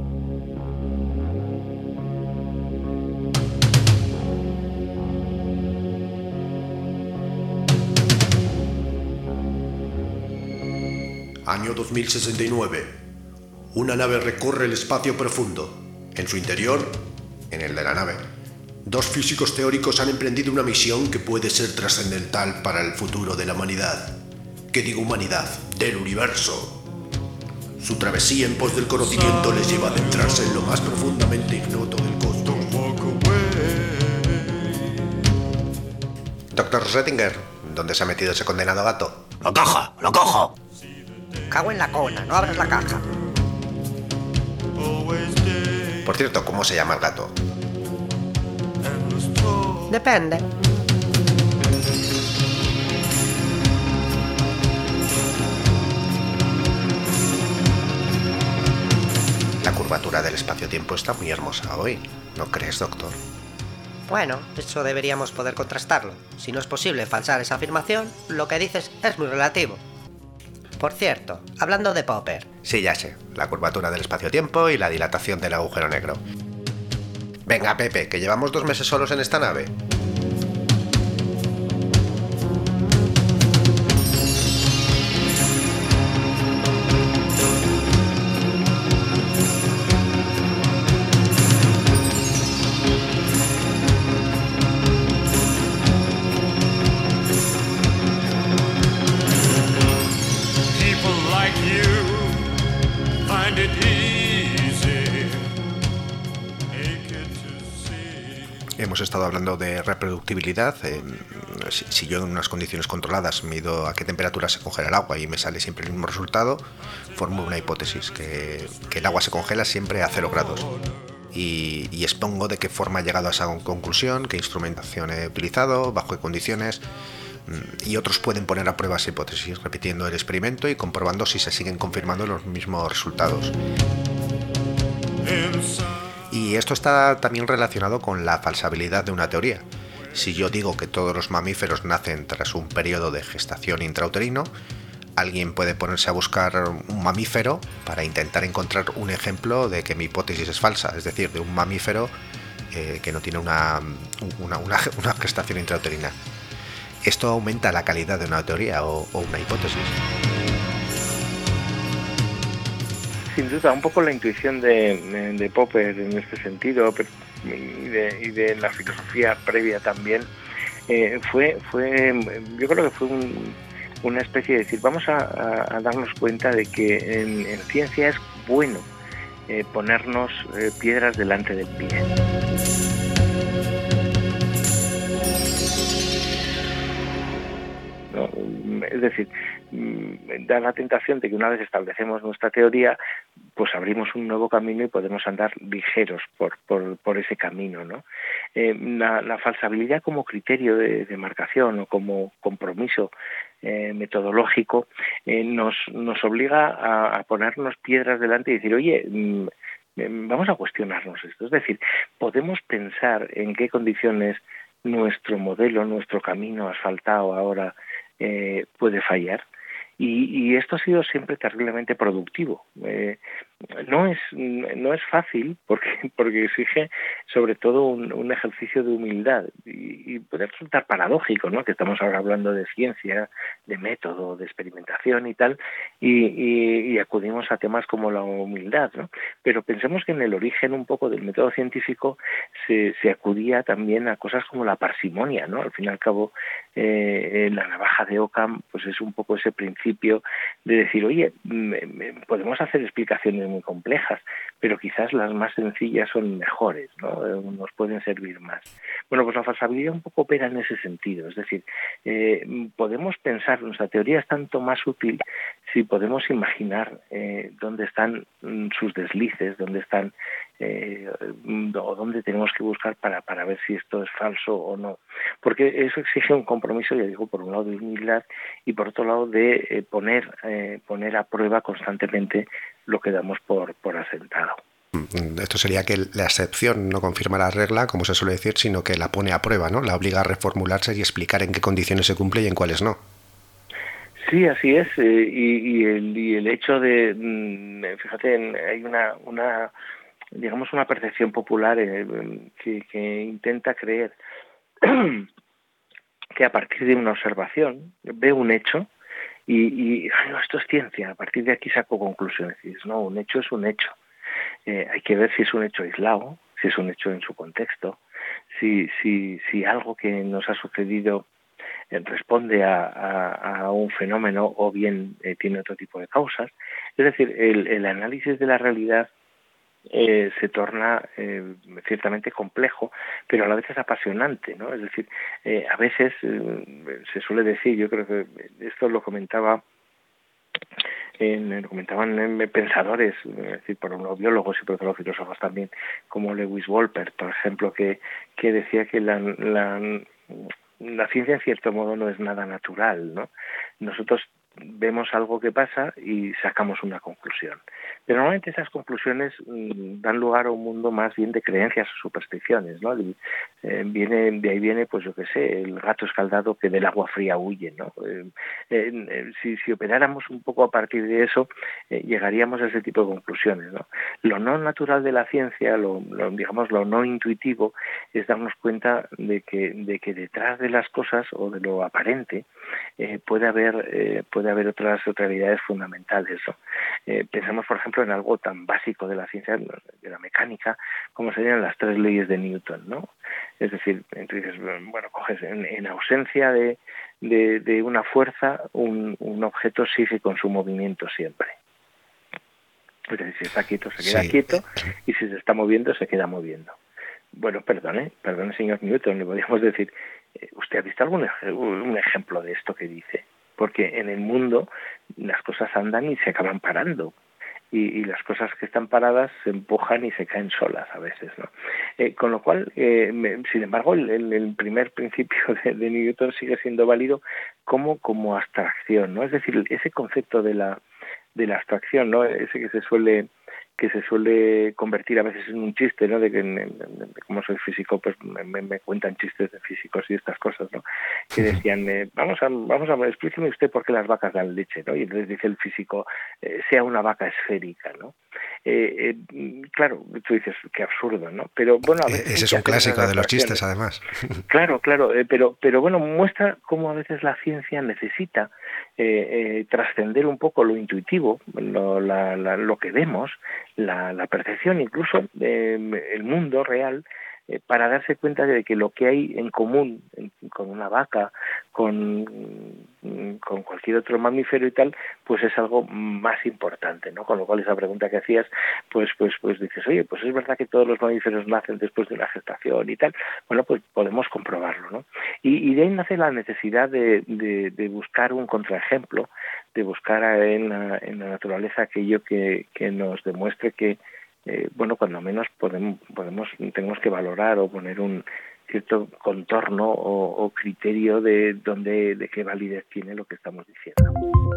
Año dos mil sesenta y nueve. Una nave recorre el espacio profundo. En su interior, en el de la nave, dos físicos teóricos han emprendido una misión que puede ser trascendental para el futuro de la humanidad. ¿Qué digo humanidad? Del universo. Su travesía en pos del conocimiento les lleva a adentrarse en lo más profundamente ignoto del cosmos. Doctor Schrödinger, ¿dónde se ha metido ese condenado gato? ¡Lo cojo! ¡Lo cojo! Cago en la cona, no abras la caja. Por cierto, ¿cómo se llama el gato? Depende. La curvatura del espacio-tiempo está muy hermosa hoy, ¿no crees, doctor? Bueno, eso deberíamos poder contrastarlo. Si no es posible falsar esa afirmación, lo que dices es muy relativo. Por cierto, hablando de Popper... Sí, ya sé, la curvatura del espacio-tiempo y la dilatación del agujero negro. Venga, Pepe, que llevamos dos meses solos en esta nave. Hemos estado hablando de reproductibilidad. Eh, si, si yo en unas condiciones controladas mido a qué temperatura se congela el agua y me sale siempre el mismo resultado, formo una hipótesis, que, que el agua se congela siempre a cero grados. Y, y expongo de qué forma he llegado a esa conclusión, qué instrumentación he utilizado, bajo qué condiciones, y otros pueden poner a prueba esa hipótesis, repitiendo el experimento y comprobando si se siguen confirmando los mismos resultados. Y esto está también relacionado con la falsabilidad de una teoría. Si yo digo que todos los mamíferos nacen tras un periodo de gestación intrauterino, alguien puede ponerse a buscar un mamífero para intentar encontrar un ejemplo de que mi hipótesis es falsa, es decir, de un mamífero eh, que no tiene una, una, una, una gestación intrauterina. Esto aumenta la calidad de una teoría o, o una hipótesis. Sin duda, un poco la intuición de, de Popper en este sentido, pero, y, de, y de la filosofía previa también, eh, fue, fue, yo creo que fue un, una especie de decir, vamos a, a, a darnos cuenta de que en, en ciencia es bueno eh, ponernos eh, piedras delante del pie. ¿No? Es decir, da la tentación de que una vez establecemos nuestra teoría, pues abrimos un nuevo camino y podemos andar ligeros por, por, por ese camino, ¿no? Eh, la, la falsabilidad como criterio de, de marcación o como compromiso eh, metodológico eh, nos, nos obliga a, a ponernos piedras delante y decir, oye, mmm, vamos a cuestionarnos esto. Es decir, podemos pensar en qué condiciones nuestro modelo, nuestro camino asfaltado ahora eh, puede fallar. Y, y esto ha sido siempre terriblemente productivo. Eh, no es no es fácil porque porque exige sobre todo un, un ejercicio de humildad y, y puede resultar paradójico, ¿no? Que estamos ahora hablando de ciencia, de método, de experimentación y tal, y, y, y acudimos a temas como la humildad, ¿no? Pero pensemos que en el origen un poco del método científico se, se acudía también a cosas como la parsimonia, ¿no? Al fin y al cabo, eh, la navaja de Occam pues es un poco ese principio de decir, oye, podemos hacer explicaciones muy complejas, pero quizás las más sencillas son mejores, ¿no? Nos pueden servir más. Bueno, pues la falsabilidad un poco opera en ese sentido, es decir, eh, podemos pensar, nuestra teoría es tanto más útil si podemos imaginar eh, dónde están mm, sus deslices, dónde están eh, o dónde tenemos que buscar para, para ver si esto es falso o no. Porque eso exige un compromiso, ya digo, por un lado de humildad y por otro lado de eh, poner, eh, poner a prueba constantemente lo que damos por, por asentado. Esto sería que la excepción no confirma la regla, como se suele decir, sino que la pone a prueba, ¿no? La obliga a reformularse y explicar en qué condiciones se cumple y en cuáles no. Sí, así es. Eh, y, y, el, y el hecho de, fíjate, hay una, una digamos, una percepción popular eh, que, que intenta creer que a partir de una observación ve un hecho y, y ay, no, esto es ciencia, a partir de aquí saco conclusiones. Y dices, no, un hecho es un hecho. Eh, hay que ver si es un hecho aislado, si es un hecho en su contexto, si, si, si algo que nos ha sucedido eh, responde a, a, a un fenómeno o bien eh, tiene otro tipo de causas. Es decir, el, el análisis de la realidad Eh, se torna eh, ciertamente complejo, pero a la vez es apasionante, ¿no? Es decir, eh, a veces eh, se suele decir, yo creo que esto lo comentaba en, lo comentaban en pensadores, es decir, por unos biólogos y por otros filósofos también, como Lewis Wolpert, por ejemplo, que, que decía que la, la, la ciencia en cierto modo no es nada natural, ¿no? Nosotros vemos algo que pasa y sacamos una conclusión. Pero normalmente esas conclusiones mmm, dan lugar a un mundo más bien de creencias o supersticiones, ¿no? Y, eh, viene, de ahí viene, pues yo qué sé, el gato escaldado que del agua fría huye, ¿no? Eh, eh, si, si operáramos un poco a partir de eso, eh, llegaríamos a ese tipo de conclusiones, ¿no? Lo no natural de la ciencia, lo, lo, digamos, lo no intuitivo, es darnos cuenta de que, de que detrás de las cosas o de lo aparente eh, puede haber, eh, puede haber otras realidades fundamentales, ¿no? Eh, pensamos, por ejemplo, en algo tan básico de la ciencia, de la mecánica, como serían las tres leyes de Newton, ¿no? Es decir, entonces, bueno, coges en, en ausencia de, de, de una fuerza, un, un objeto sigue con su movimiento siempre. Es decir, si está quieto, se queda sí. quieto, y si se está moviendo, se queda moviendo. Bueno, perdone, perdone, señor Newton, le podríamos decir, ¿usted ha visto algún ej- un ejemplo de esto que dice? Porque en el mundo las cosas andan y se acaban parando. Y, y las cosas que están paradas se empujan y se caen solas a veces, ¿no? Eh, con lo cual, eh, me, sin embargo, el, el, el primer principio de, de Newton sigue siendo válido como, como abstracción, ¿no? Es decir, ese concepto de la de la abstracción, ¿no? Ese que se suele que se suele convertir a veces en un chiste, ¿no? De que, en, en, en, como soy físico, pues me, me cuentan chistes de físicos y estas cosas, ¿no? Que decían, eh, vamos a, vamos a, explíqueme usted por qué las vacas dan leche, ¿no? Y entonces dice el físico, eh, sea una vaca esférica, ¿no? Eh, eh, claro, tú dices, qué absurdo, ¿no? Pero bueno, a veces ese es un clásico de los chistes, además. Claro, claro, eh, pero, pero bueno, muestra cómo a veces la ciencia necesita eh, eh, trascender un poco lo intuitivo, lo, la, la, lo que vemos, la, la percepción, incluso eh, el mundo real eh, para darse cuenta de que lo que hay en común en, con una vaca, con, con cualquier otro mamífero y tal, pues es algo más importante, ¿no? Con lo cual esa pregunta que hacías, pues pues pues dices, oye, pues es verdad que todos los mamíferos nacen después de una gestación y tal. Bueno, pues podemos comprobarlo, ¿no? Y, y de ahí nace la necesidad de, de, de buscar un contraejemplo, de buscar en la, en la naturaleza aquello que, que nos demuestre que, eh, bueno, cuando menos podemos, podemos tenemos que valorar o poner un cierto contorno o, o criterio de dónde, de qué validez tiene lo que estamos diciendo.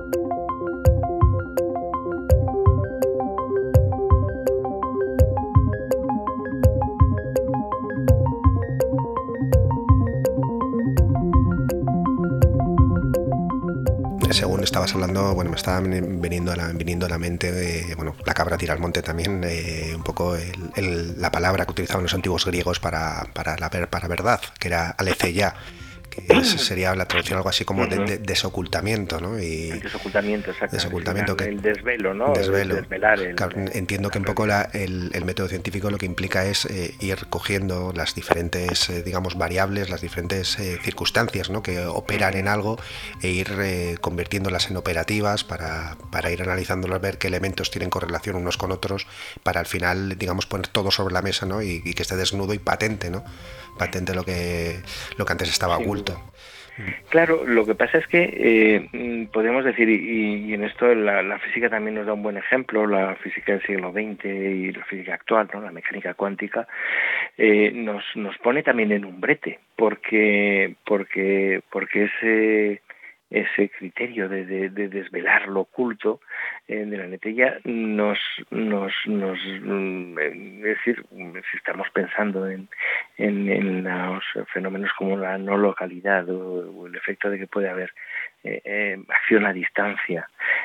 Según estabas hablando, bueno, me estaba viniendo a la, viniendo a la mente, eh, bueno, la cabra tira al monte también, eh, un poco el, el, la palabra que utilizaban los antiguos griegos para, para, la, para verdad, que era aletheia, que sería la traducción algo así como de, de, desocultamiento, ¿no? Y el desocultamiento, exacto. Desocultamiento, que, el desvelo, ¿no? Desvelo. El desvelar el, claro, entiendo que un poco la, el, el método científico lo que implica es eh, ir cogiendo las diferentes, eh, digamos, variables, las diferentes eh, circunstancias, ¿no? Que operan en algo e ir eh, convirtiéndolas en operativas para, para ir analizándolas, ver qué elementos tienen correlación unos con otros, para al final, digamos, poner todo sobre la mesa, ¿no? Y, y que esté desnudo y patente, ¿no? Patente lo que lo que antes estaba sí, oculto. Claro, lo que pasa es que eh, podemos decir, y, y en esto la, la física también nos da un buen ejemplo, la física del siglo veinte y la física actual, ¿no? La mecánica cuántica, eh, nos nos pone también en un brete, porque porque porque ese ese criterio de, de, de desvelar lo oculto eh, de la aletheia nos, nos, nos, es decir, si estamos pensando en, en, en los fenómenos como la no localidad o, o el efecto de que puede haber eh, eh, acción a distancia,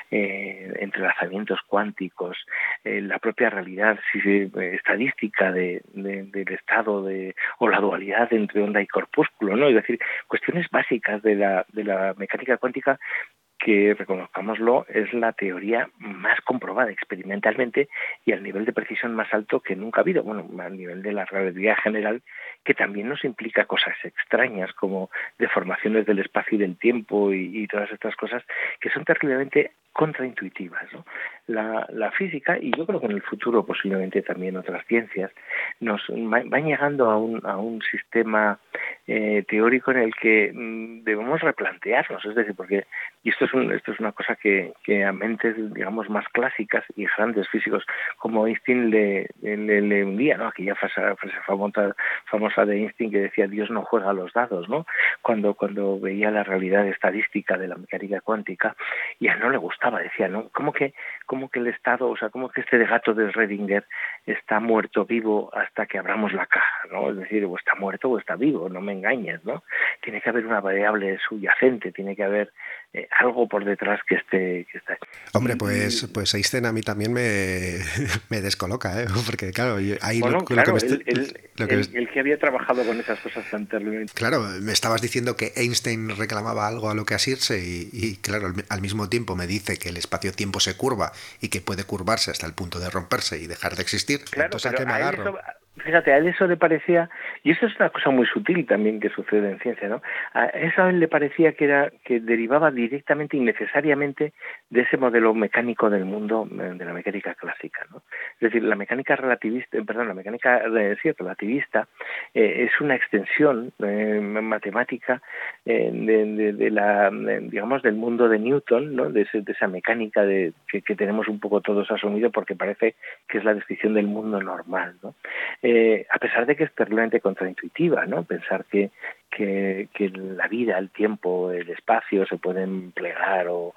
eh, entrelazamientos cuánticos, eh, la propia realidad si, eh, estadística de, de, del estado de o la dualidad entre onda y corpúsculo, ¿no? Es decir, cuestiones básicas de la, de la mecánica cuántica que, reconozcámoslo, es la teoría más comprobada experimentalmente y al nivel de precisión más alto que nunca ha habido, bueno, al nivel de la relatividad general, que también nos implica cosas extrañas como deformaciones del espacio y del tiempo y, y todas estas cosas que son terriblemente contraintuitivas, ¿no? La, la física, y yo creo que en el futuro posiblemente también otras ciencias, nos van llegando a un, a un sistema eh, teórico en el que mm, debemos replantearnos, es decir, porque, y esto es, un, esto es una cosa que, que a mentes, digamos, más clásicas y grandes físicos como Einstein le, le, le hundía, ¿no? Aquella frase, frase famosa, famosa de Einstein que decía Dios no juega a los dados, ¿no? Cuando, cuando veía la realidad estadística de la mecánica cuántica y a él no le gustaba, decía, ¿no? ¿Cómo que, cómo que el estado, o sea, cómo que este gato de Schrödinger está muerto vivo hasta que abramos la caja, ¿no? Es decir, o está muerto o está vivo, no me engañes, ¿no? Tiene que haber una variable subyacente, tiene que haber eh, algo por detrás que esté que esté. Hombre, pues pues Einstein a mí también me, me descoloca, ¿eh? Porque claro, ahí bueno, lo, claro, lo que me él, él, lo que él, él que había trabajado con esas cosas tan terriblemente. Claro, me estabas diciendo que Einstein reclamaba algo a lo que asirse y, y claro, al, al mismo tiempo me dice que el espacio-tiempo se curva y que puede curvarse hasta el punto de romperse y dejar de existir. Claro, entonces, pero ¿a qué me agarro? Eso, fíjate, a él eso le parecía, y esto es una cosa muy sutil también que sucede en ciencia, ¿no? A eso a él le parecía que era que derivaba directamente y necesariamente de ese modelo mecánico del mundo, de la mecánica clásica, ¿no? Es decir, la mecánica relativista, perdón, la mecánica sí, relativista eh, es una extensión eh, matemática eh, de, de, de la, de, digamos, del mundo de Newton, ¿no? De, ese, de esa mecánica de, que, que tenemos un poco todos asumido porque parece que es la descripción del mundo normal, ¿no? Eh, a pesar de que es terriblemente contraintuitiva, ¿no? Pensar que, que, que la vida, el tiempo, el espacio se pueden plegar o,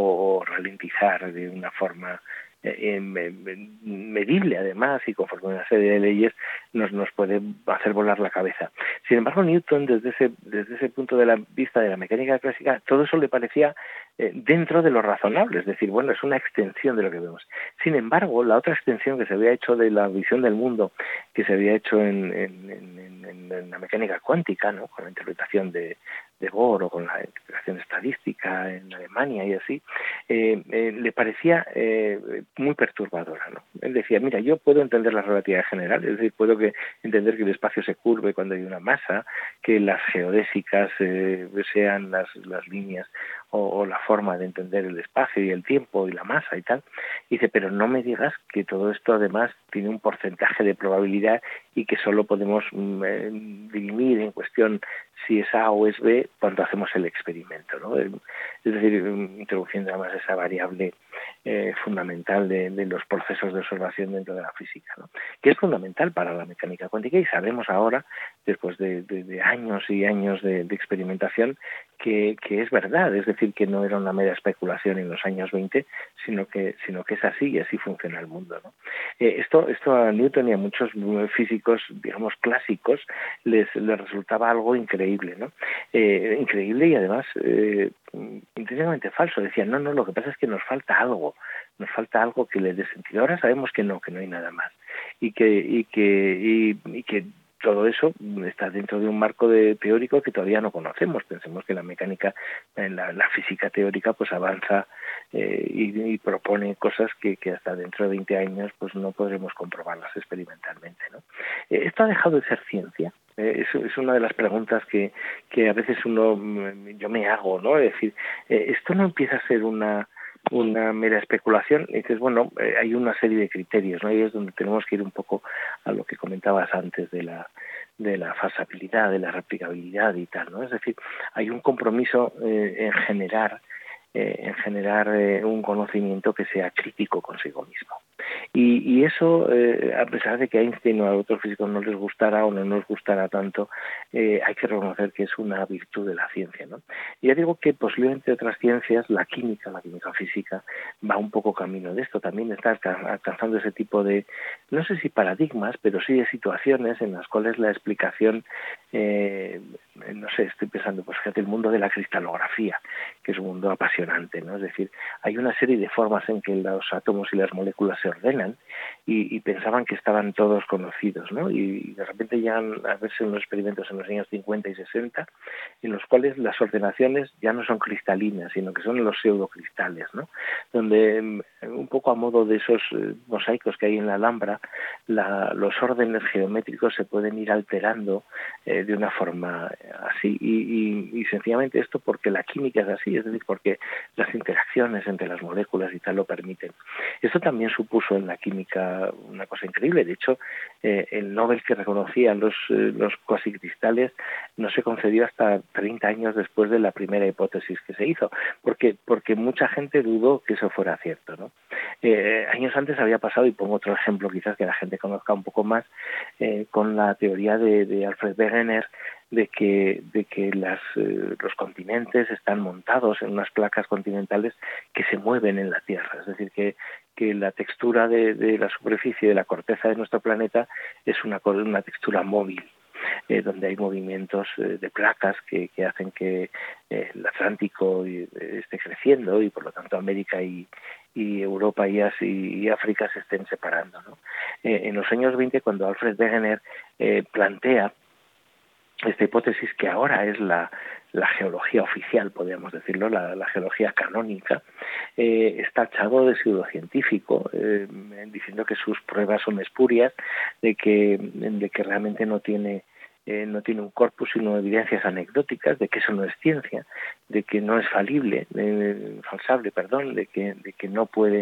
o ralentizar de una forma eh, medible además y conforme a una serie de leyes nos, nos puede hacer volar la cabeza. Sin embargo, Newton, desde ese, desde ese punto de la vista de la mecánica clásica, todo eso le parecía eh, dentro de lo razonable, es decir, bueno, es una extensión de lo que vemos. Sin embargo, la otra extensión que se había hecho de la visión del mundo, que se había hecho en, en, en, en, en la mecánica cuántica, ¿no? Con la interpretación de, de Bohr o con la integración estadística en Alemania y así, eh, eh, le parecía eh, muy perturbadora, ¿no? Él decía, mira, yo puedo entender la relatividad general, es decir, puedo que entender que el espacio se curve cuando hay una masa, que las geodésicas eh, sean las, las líneas o, o la forma de entender el espacio y el tiempo y la masa y tal. Y dice, pero no me digas que todo esto además tiene un porcentaje de probabilidad y que solo podemos mm, eh, dirimir en cuestión si es A o es B cuando hacemos el experimento, ¿no? Es decir, introduciendo además esa variable eh, fundamental de, de los procesos de observación dentro de la física, ¿no? Que es fundamental para la mecánica cuántica, y sabemos ahora, después de, de, de años y años de, de experimentación, que, que es verdad, es decir, que no era una mera especulación en los años veinte, sino que, sino que es así y así funciona el mundo, ¿no? Eh, esto, esto a Newton y a muchos físicos, digamos, clásicos, les, les resultaba algo increíble, ¿no? Eh, increíble y además eh, intrínsecamente falso. Decían, no, no, lo que pasa es que nos falta algo, nos falta algo que le dé sentido. Ahora sabemos que no, que no hay nada más. Y que, y que, y, y que todo eso está dentro de un marco de teórico que todavía no conocemos. Pensemos que la mecánica, en la, la física teórica, pues avanza eh, y, y propone cosas que, que hasta dentro de veinte años pues no podremos comprobarlas experimentalmente, ¿no? Eh, esto ha dejado de ser ciencia. Eh, es, es una de las preguntas que, que a veces uno yo me hago, ¿no? Es decir, eh, esto no empieza a ser una una mera especulación, y dices, bueno, eh, hay una serie de criterios, ¿no? Y es donde tenemos que ir un poco a lo que comentabas antes de la de la falsabilidad, de la replicabilidad y tal, ¿no? Es decir, hay un compromiso eh, en generar eh, en generar eh, un conocimiento que sea crítico consigo mismo. Y, y eso, eh, a pesar de que a Einstein o a otros físicos no les gustara o no nos gustara tanto, eh, hay que reconocer que es una virtud de la ciencia, ¿no? Y ya digo que posiblemente otras ciencias, la química, la química física, va un poco camino de esto. También está alcanzando ese tipo de, no sé si paradigmas, pero sí de situaciones en las cuales la explicación, eh, no sé, estoy pensando, pues fíjate, el mundo de la cristalografía, que es un mundo apasionante, ¿no? Es decir, hay una serie de formas en que los átomos y las moléculas se ordenan y, y pensaban que estaban todos conocidos, ¿no? Y, y de repente llegan a verse unos experimentos en los años cincuenta y sesenta en los cuales las ordenaciones ya no son cristalinas, sino que son los pseudocristales, ¿no? Donde un poco a modo de esos eh, mosaicos que hay en la Alhambra, la, los órdenes geométricos se pueden ir alterando eh, de una forma así y, y, y sencillamente esto porque la química es así, es decir, porque las interacciones entre las moléculas y tal lo permiten. Esto también supuso en la química una cosa increíble. De hecho, eh, el Nobel que reconocía los, eh, los cuasicristales no se concedió hasta treinta años después de la primera hipótesis que se hizo, porque porque mucha gente dudó que eso fuera cierto, ¿no? Eh, años antes había pasado, y pongo otro ejemplo quizás que la gente conozca un poco más, eh, con la teoría de, de Alfred Wegener, de que de que las, eh, los continentes están montados en unas placas continentales que se mueven en la Tierra, es decir, que, que la textura de, de la superficie de la corteza de nuestro planeta es una, una textura móvil, eh, donde hay movimientos eh, de placas que, que hacen que eh, el Atlántico eh, esté creciendo y por lo tanto América y, y Europa y, Asia, y África se estén separando, ¿no? Eh, en los años veinte, cuando Alfred Wegener eh, plantea esta hipótesis, que ahora es la, la geología oficial, podríamos decirlo, la, la geología canónica, eh, está tachado de pseudocientífico, eh, diciendo que sus pruebas son espurias, de que, de que realmente no tiene eh, no tiene un corpus sino evidencias anecdóticas, de que eso no es ciencia, de que no es falible, eh, falsable, perdón, de que, de que no puede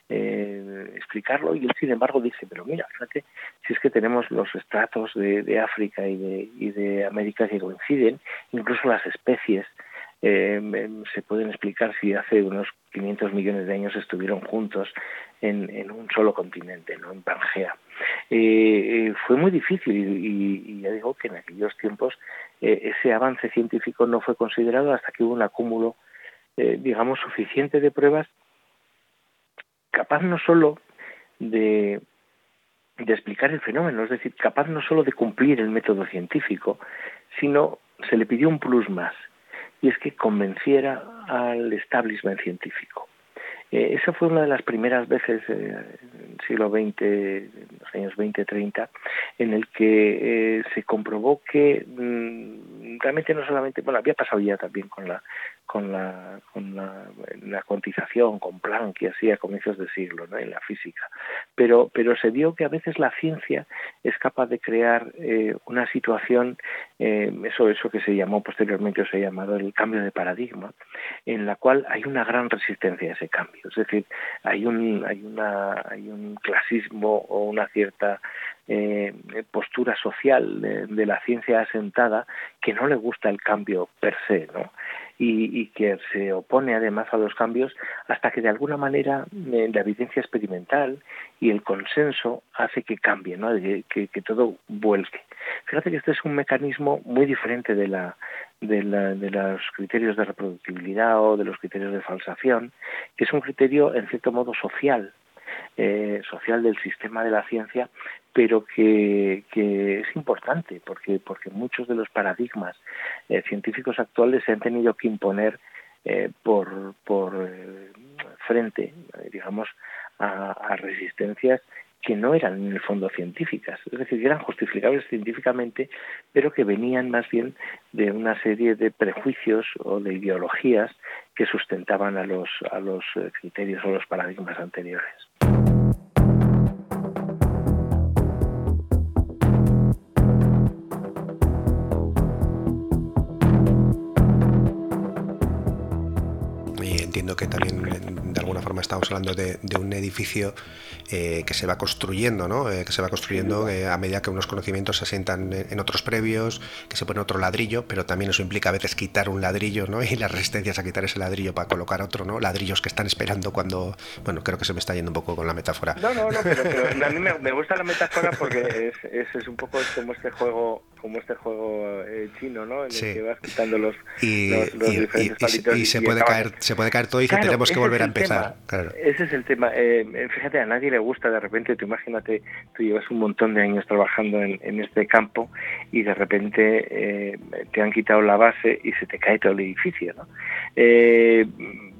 eh, explicarlo, y él sin embargo dice, pero mira, fíjate, si es que tenemos los estratos de, de África y de, y de América que coinciden, incluso las especies eh, se pueden explicar si hace unos quinientos millones de años estuvieron juntos en, en un solo continente, ¿no? En Pangea. Eh, eh, fue muy difícil y, y, y ya digo que en aquellos tiempos eh, ese avance científico no fue considerado hasta que hubo un acúmulo, eh, digamos, suficiente de pruebas capaz no solo de, de explicar el fenómeno, es decir, capaz no solo de cumplir el método científico, sino se le pidió un plus más, y es que convenciera al establishment científico. Eh, esa fue una de las primeras veces eh, en el siglo veinte, en los años veinte treinta, en el que eh, se comprobó que mmm, realmente no solamente, bueno, había pasado ya también con la con la con la, la cuantización, con Planck y así a comienzos de siglo, ¿no?, en la física, pero pero se vio que a veces la ciencia es capaz de crear eh, una situación, eh, eso eso que se llamó posteriormente o se ha llamado el cambio de paradigma, en la cual hay una gran resistencia a ese cambio, es decir, hay un hay una hay un clasismo o una cierta eh, postura social de, de la ciencia asentada que no le gusta el cambio per se, ¿no? Y, y que se opone además a los cambios hasta que de alguna manera eh, la evidencia experimental y el consenso hace que cambie, ¿no?, que, que todo vuelque. Fíjate que este es un mecanismo muy diferente de la, de la de los criterios de reproductibilidad o de los criterios de falsación, que es un criterio en cierto modo social, eh, social del sistema de la ciencia, pero que, que es importante porque porque muchos de los paradigmas eh, científicos actuales se han tenido que imponer eh, por por eh, frente, digamos, a, a resistencias que no eran en el fondo científicas, es decir, que eran justificables científicamente, pero que venían más bien de una serie de prejuicios o de ideologías que sustentaban a los a los criterios o los paradigmas anteriores. Entiendo que también de alguna forma estamos hablando de, de un edificio eh, que se va construyendo, ¿no? Eh, que se va construyendo eh, a medida que unos conocimientos se asientan en otros previos, que se pone otro ladrillo, pero también eso implica a veces quitar un ladrillo, ¿no? Y las resistencias a quitar ese ladrillo para colocar otro, ¿no? Ladrillos que están esperando cuando... Bueno, creo que se me está yendo un poco con la metáfora. No, no, no, pero, pero a mí me, me gusta la metáfora porque es, es, es un poco como este juego como este juego eh, chino, ¿no? En sí. el que vas quitando los, y, los, los y, diferentes y, palitos. Y, y, y se, puede caer, se puede caer todo y claro, tenemos que volver a empezar. Tema, claro. Ese es el tema. Eh, fíjate, a nadie le gusta de repente, tú imagínate, tú llevas un montón de años trabajando en, en este campo y de repente eh, te han quitado la base y se te cae todo el edificio, ¿no? Eh,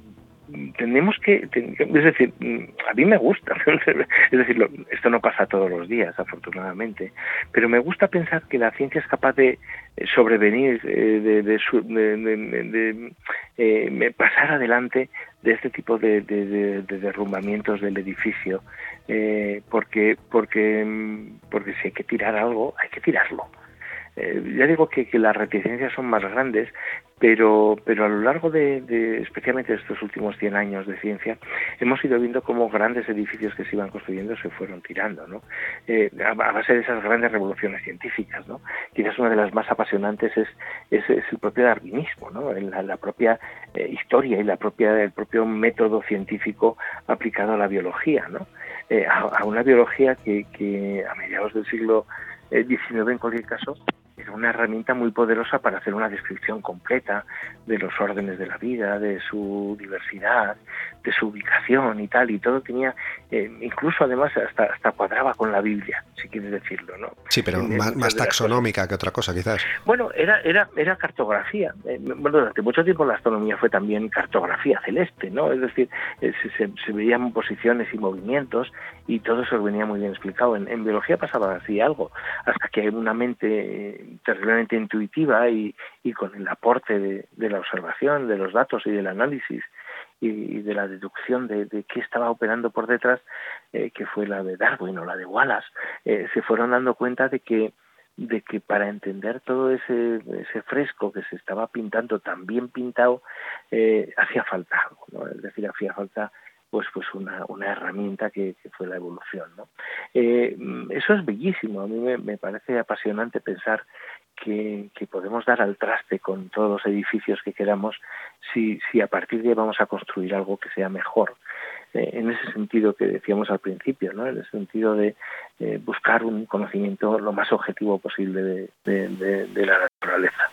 tenemos que, es decir, a mí me gusta, es decir, esto no pasa todos los días, afortunadamente, pero me gusta pensar que la ciencia es capaz de sobrevenir, de, de, de, de, de, de eh, pasar adelante de este tipo de, de, de, de derrumbamientos del edificio, eh, porque, porque, porque si hay que tirar algo, hay que tirarlo. Eh, ya digo que, que las reticencias son más grandes, pero pero a lo largo de, de especialmente de estos últimos cien años de ciencia hemos ido viendo cómo grandes edificios que se iban construyendo se fueron tirando, ¿no? Eh, a, a base de esas grandes revoluciones científicas, ¿no? Quizás una de las más apasionantes es es, es el propio darwinismo, ¿no? La, la propia eh, historia y la propia el propio método científico aplicado a la biología, ¿no? Eh, a, a una biología que, que a mediados del siglo diecinueve en cualquier caso era una herramienta muy poderosa para hacer una descripción completa de los órdenes de la vida, de su diversidad, de su ubicación y tal, y todo tenía, eh, incluso además hasta hasta cuadraba con la Biblia, si quieres decirlo, ¿no? Sí, pero en, más, en más taxonómica que otra cosa, quizás. Bueno, era era era cartografía. Eh, bueno, durante mucho tiempo la astronomía fue también cartografía celeste, ¿no? Es decir, eh, se, se, se veían posiciones y movimientos y todo eso venía muy bien explicado. En, en biología pasaba así algo, hasta que una mente terriblemente intuitiva y, y con el aporte de, de la observación, de los datos y del análisis y, y de la deducción de, de qué estaba operando por detrás, eh, que fue la de Darwin o la de Wallace, eh, se fueron dando cuenta de que de que para entender todo ese ese fresco que se estaba pintando, tan bien pintado, eh, hacía falta algo, ¿no? Es decir, hacía falta pues pues una, una herramienta que, que fue la evolución, ¿no? Eh, eso es bellísimo, a mí me, me parece apasionante pensar que, que podemos dar al traste con todos los edificios que queramos si, si a partir de ahí vamos a construir algo que sea mejor. Eh, en ese sentido que decíamos al principio, ¿no? En el sentido de eh, buscar un conocimiento lo más objetivo posible de, de, de, de la naturaleza.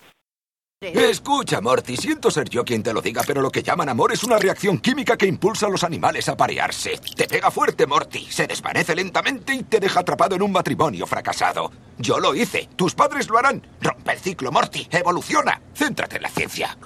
Escucha, Morty, siento ser yo quien te lo diga, pero lo que llaman amor es una reacción química que impulsa a los animales a parearse. Te pega fuerte, Morty, se desvanece lentamente y te deja atrapado en un matrimonio fracasado. Yo lo hice, tus padres lo harán. Rompe el ciclo, Morty, evoluciona. Céntrate en la ciencia.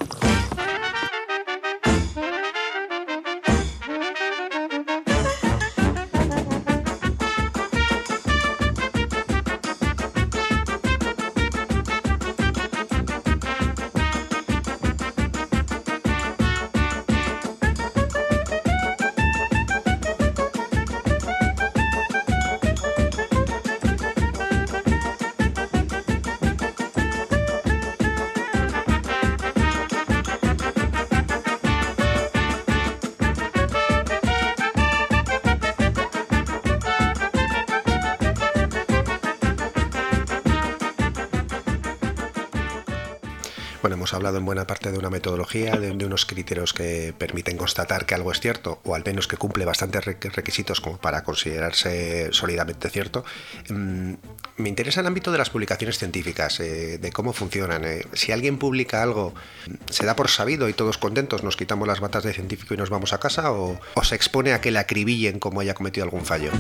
Bueno, hemos hablado en buena parte de una metodología, de, de unos criterios que permiten constatar que algo es cierto, o al menos que cumple bastantes requisitos como para considerarse sólidamente cierto. Mm, me interesa el ámbito de las publicaciones científicas, eh, de cómo funcionan. Eh. Si alguien publica algo, ¿se da por sabido y todos contentos nos quitamos las batas de científico y nos vamos a casa, o, o se expone a que le acribillen como haya cometido algún fallo?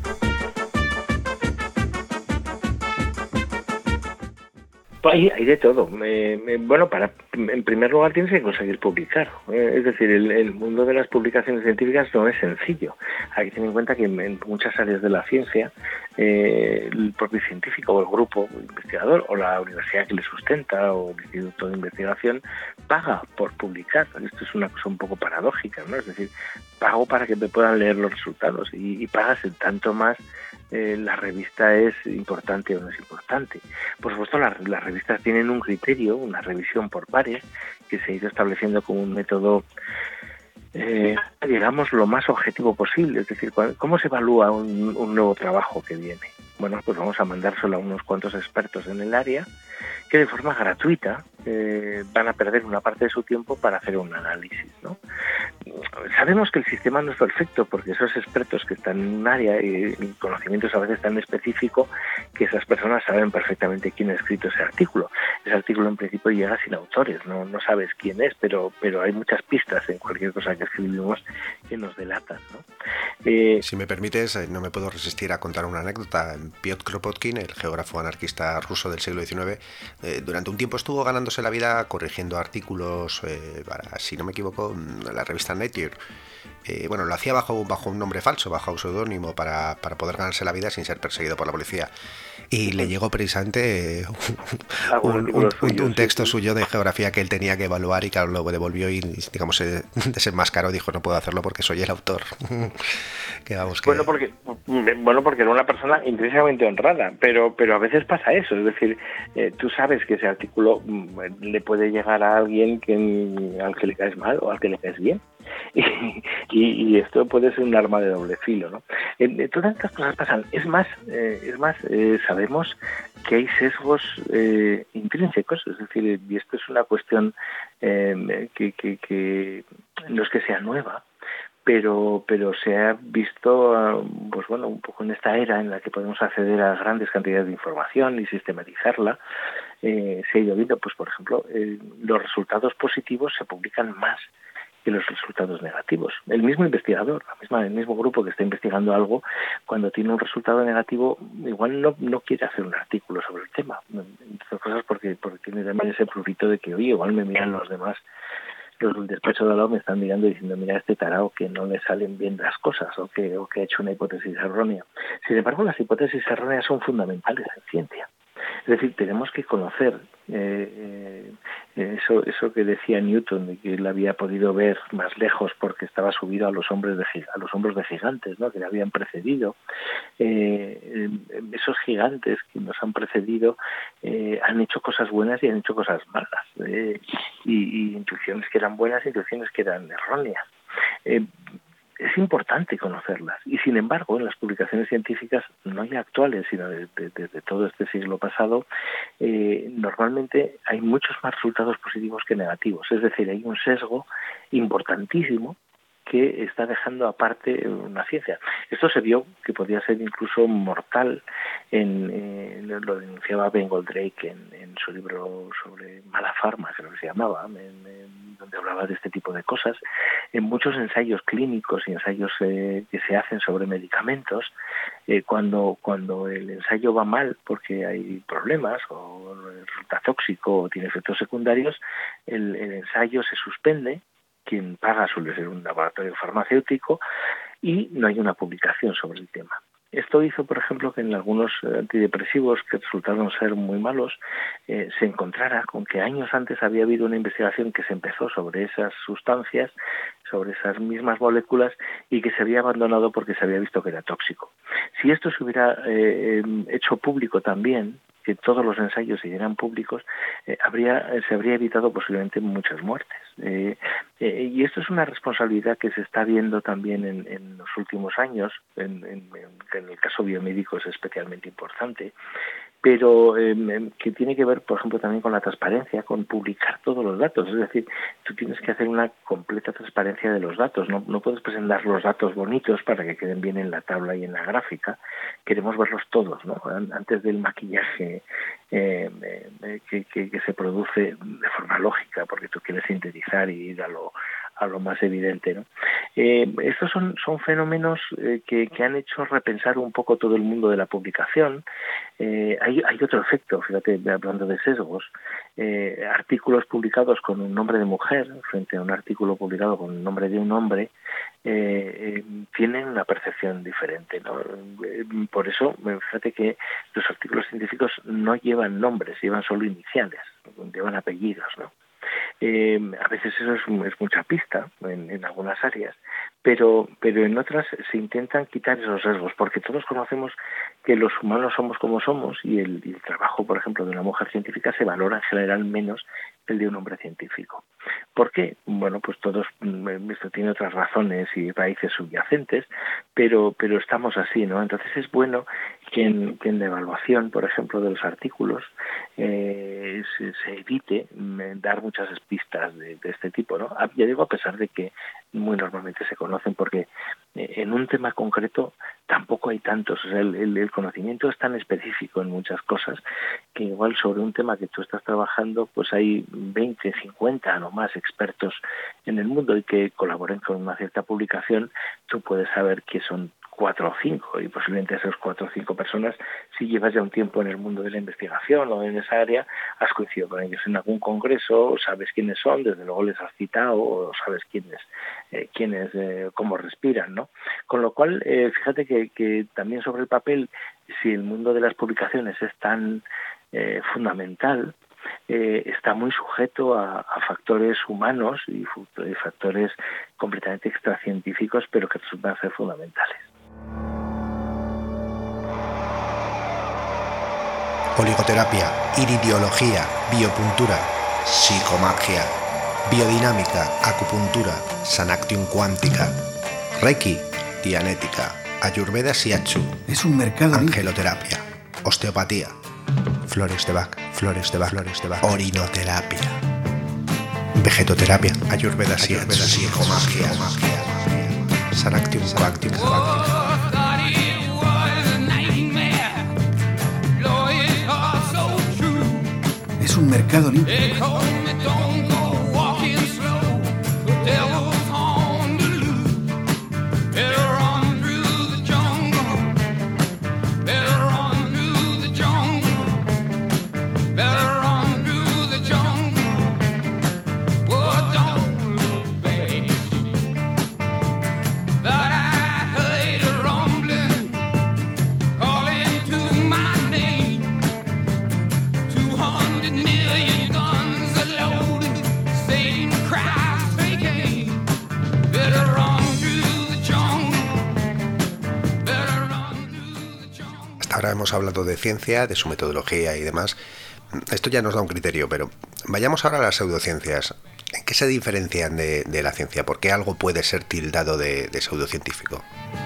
Hay, hay de todo. Eh, eh, bueno, para en primer lugar tienes que conseguir publicar. Eh, es decir, el, el mundo de las publicaciones científicas no es sencillo. Hay que tener en cuenta que en, en muchas áreas de la ciencia, eh, el propio científico o el grupo investigador o la universidad que le sustenta o el instituto de investigación paga por publicar. Esto es una cosa un poco paradójica, ¿no? Es decir, pago para que me puedan leer los resultados y, y pagas en tanto más Eh, la revista es importante o no es importante. Por supuesto, la, las revistas tienen un criterio, una revisión por pares, que se ha ido estableciendo como un método, eh, digamos, lo más objetivo posible. Es decir, ¿cómo se evalúa un, un nuevo trabajo que viene? Bueno, pues vamos a mandárselo a unos cuantos expertos en el área que de forma gratuita eh, van a perder una parte de su tiempo para hacer un análisis, ¿no? Sabemos que el sistema no es perfecto porque esos expertos que están en un área y el conocimiento es a veces tan específico que esas personas saben perfectamente quién ha escrito ese artículo. Ese artículo en principio llega sin autores, no, no sabes quién es, pero, pero hay muchas pistas en cualquier cosa que escribimos que nos delatan, ¿no? Eh, si me permites, no me puedo resistir a contar una anécdota. Piotr Kropotkin, el geógrafo anarquista ruso del siglo diecinueve, eh, durante un tiempo estuvo ganándose la vida corrigiendo artículos eh, para, si no me equivoco, la revista Nature. Eh, bueno, lo hacía bajo, bajo un nombre falso, bajo un seudónimo para, para poder ganarse la vida sin ser perseguido por la policía. Y le llegó precisamente un, un, un, un texto suyo de geografía que él tenía que evaluar y claro, lo devolvió y digamos se desenmascaró, dijo no puedo hacerlo porque soy el autor. que vamos, que... Bueno, porque bueno porque era una persona intrínsecamente honrada, pero pero a veces pasa eso, es decir, eh, tú sabes que ese artículo le puede llegar a alguien que, al que le caes mal o al que le caes bien. Y, y, y esto puede ser un arma de doble filo, ¿no? Eh, todas estas cosas pasan. Es más, eh, es más, eh, sabemos que hay sesgos eh, intrínsecos, es decir, y esto es una cuestión eh, que, que, que no es que sea nueva, pero pero se ha visto, pues bueno, un poco en esta era en la que podemos acceder a grandes cantidades de información y sistematizarla. Eh, se ha ido viendo, pues por ejemplo, eh, los resultados positivos se publican más que los resultados negativos. El mismo investigador, la misma, el mismo grupo que está investigando algo, cuando tiene un resultado negativo, igual no, no quiere hacer un artículo sobre el tema. Entre cosas porque, porque tiene también ese prurito de que, oye, igual me miran los demás, los del despacho de al lado me están mirando y diciendo, mira, este tarao que no le salen bien las cosas o que, o que ha hecho una hipótesis errónea. Sin embargo, las hipótesis erróneas son fundamentales en ciencia. Es decir, tenemos que conocer eh, eh, eso eso que decía Newton, de que él había podido ver más lejos porque estaba subido a los hombres de a los hombros de gigantes, ¿no? Que le habían precedido. Eh, esos gigantes que nos han precedido eh, han hecho cosas buenas y han hecho cosas malas. Eh, y, y intuiciones que eran buenas, intuiciones que eran erróneas. Eh, Es importante conocerlas y, sin embargo, en las publicaciones científicas, no ya actuales, sino desde de, de todo este siglo pasado, eh, normalmente hay muchos más resultados positivos que negativos. Es decir, hay un sesgo importantísimo que está dejando aparte una ciencia. Esto se vio que podía ser incluso mortal, en, eh, lo denunciaba Ben Goldrake en, en su libro sobre mala farma, creo que se llamaba, en, en, donde hablaba de este tipo de cosas. En muchos ensayos clínicos y ensayos eh, que se hacen sobre medicamentos, eh, cuando, cuando el ensayo va mal porque hay problemas o resulta tóxico o tiene efectos secundarios, el, el ensayo se suspende. Quien paga suele ser un laboratorio farmacéutico y no hay una publicación sobre el tema. Esto hizo, por ejemplo, que en algunos antidepresivos que resultaron ser muy malos eh, se encontrara con que años antes había habido una investigación que se empezó sobre esas sustancias, sobre esas mismas moléculas y que se había abandonado porque se había visto que era tóxico. Si esto se hubiera eh, hecho público también, que todos los ensayos se hicieran públicos, eh, habría, se habría evitado posiblemente muchas muertes. Eh, eh, y esto es una responsabilidad que se está viendo también en, en los últimos años, en, en, en el caso biomédico es especialmente importante, pero eh, que tiene que ver, por ejemplo, también con la transparencia, con publicar todos los datos. Es decir, tú tienes que hacer una completa transparencia de los datos. No, no puedes presentar los datos bonitos para que queden bien en la tabla y en la gráfica. Queremos verlos todos, ¿no? Antes del maquillaje eh, eh, que, que, que se produce de forma lógica, porque tú quieres sintetizar y ir a lo a lo más evidente, ¿no? Eh, estos son, son fenómenos eh, que, que han hecho repensar un poco todo el mundo de la publicación. Eh, hay, hay otro efecto, fíjate, hablando de sesgos, eh, artículos publicados con un nombre de mujer frente a un artículo publicado con un nombre de un hombre, eh, eh, tienen una percepción diferente, ¿no? Eh, por eso, fíjate que los artículos científicos no llevan nombres, llevan solo iniciales, llevan apellidos, ¿no? Eh, a veces eso es, es mucha pista en, en algunas áreas, pero pero en otras se intentan quitar esos sesgos, porque todos conocemos que los humanos somos como somos y el, y el trabajo, por ejemplo, de una mujer científica se valora en general menos que el de un hombre científico. ¿Por qué? Bueno, pues todos, esto tiene otras razones y raíces subyacentes, pero pero estamos así, ¿no? Entonces es bueno que en, que en la evaluación, por ejemplo, de los artículos eh, se, se evite dar muchas pistas de, de este tipo, ¿no? Ya digo, a pesar de que muy normalmente se conocen, porque en un tema concreto tampoco hay tantos. O sea, el, el, el conocimiento es tan específico en muchas cosas que igual sobre un tema que tú estás trabajando, pues hay veinte, cincuenta o más expertos en el mundo y que colaboren con una cierta publicación. Tú puedes saber que son cuatro o cinco, y posiblemente esas cuatro o cinco personas, si llevas ya un tiempo en el mundo de la investigación o en esa área, has coincidido con ellos en algún congreso, o sabes quiénes son, desde luego les has citado, o sabes quiénes, eh, quiénes eh, cómo respiran, ¿no? Con lo cual, eh, fíjate que, que también sobre el papel, si el mundo de las publicaciones es tan eh, fundamental, Eh, está muy sujeto a, a factores humanos y, y factores completamente extracientíficos, pero que resultan ser fundamentales. Oligoterapia, iridiología, biopuntura, psicomagia, biodinámica, acupuntura, sanactium cuántica, reiki, dianética, ayurveda shiatsu, es un mercado, angeloterapia, osteopatía, flores de Bach, flores de Bach, flores de Bach, orinoterapia, vegetoterapia, ayurveda shiatsu, psicomagia, sanactium cuántica. Es un mercado libre. Ahora hemos hablado de ciencia, de su metodología y demás. Esto ya nos da un criterio, pero vayamos ahora a las pseudociencias. ¿En qué se diferencian de, de la ciencia? ¿Por qué algo puede ser tildado de, de pseudocientífico?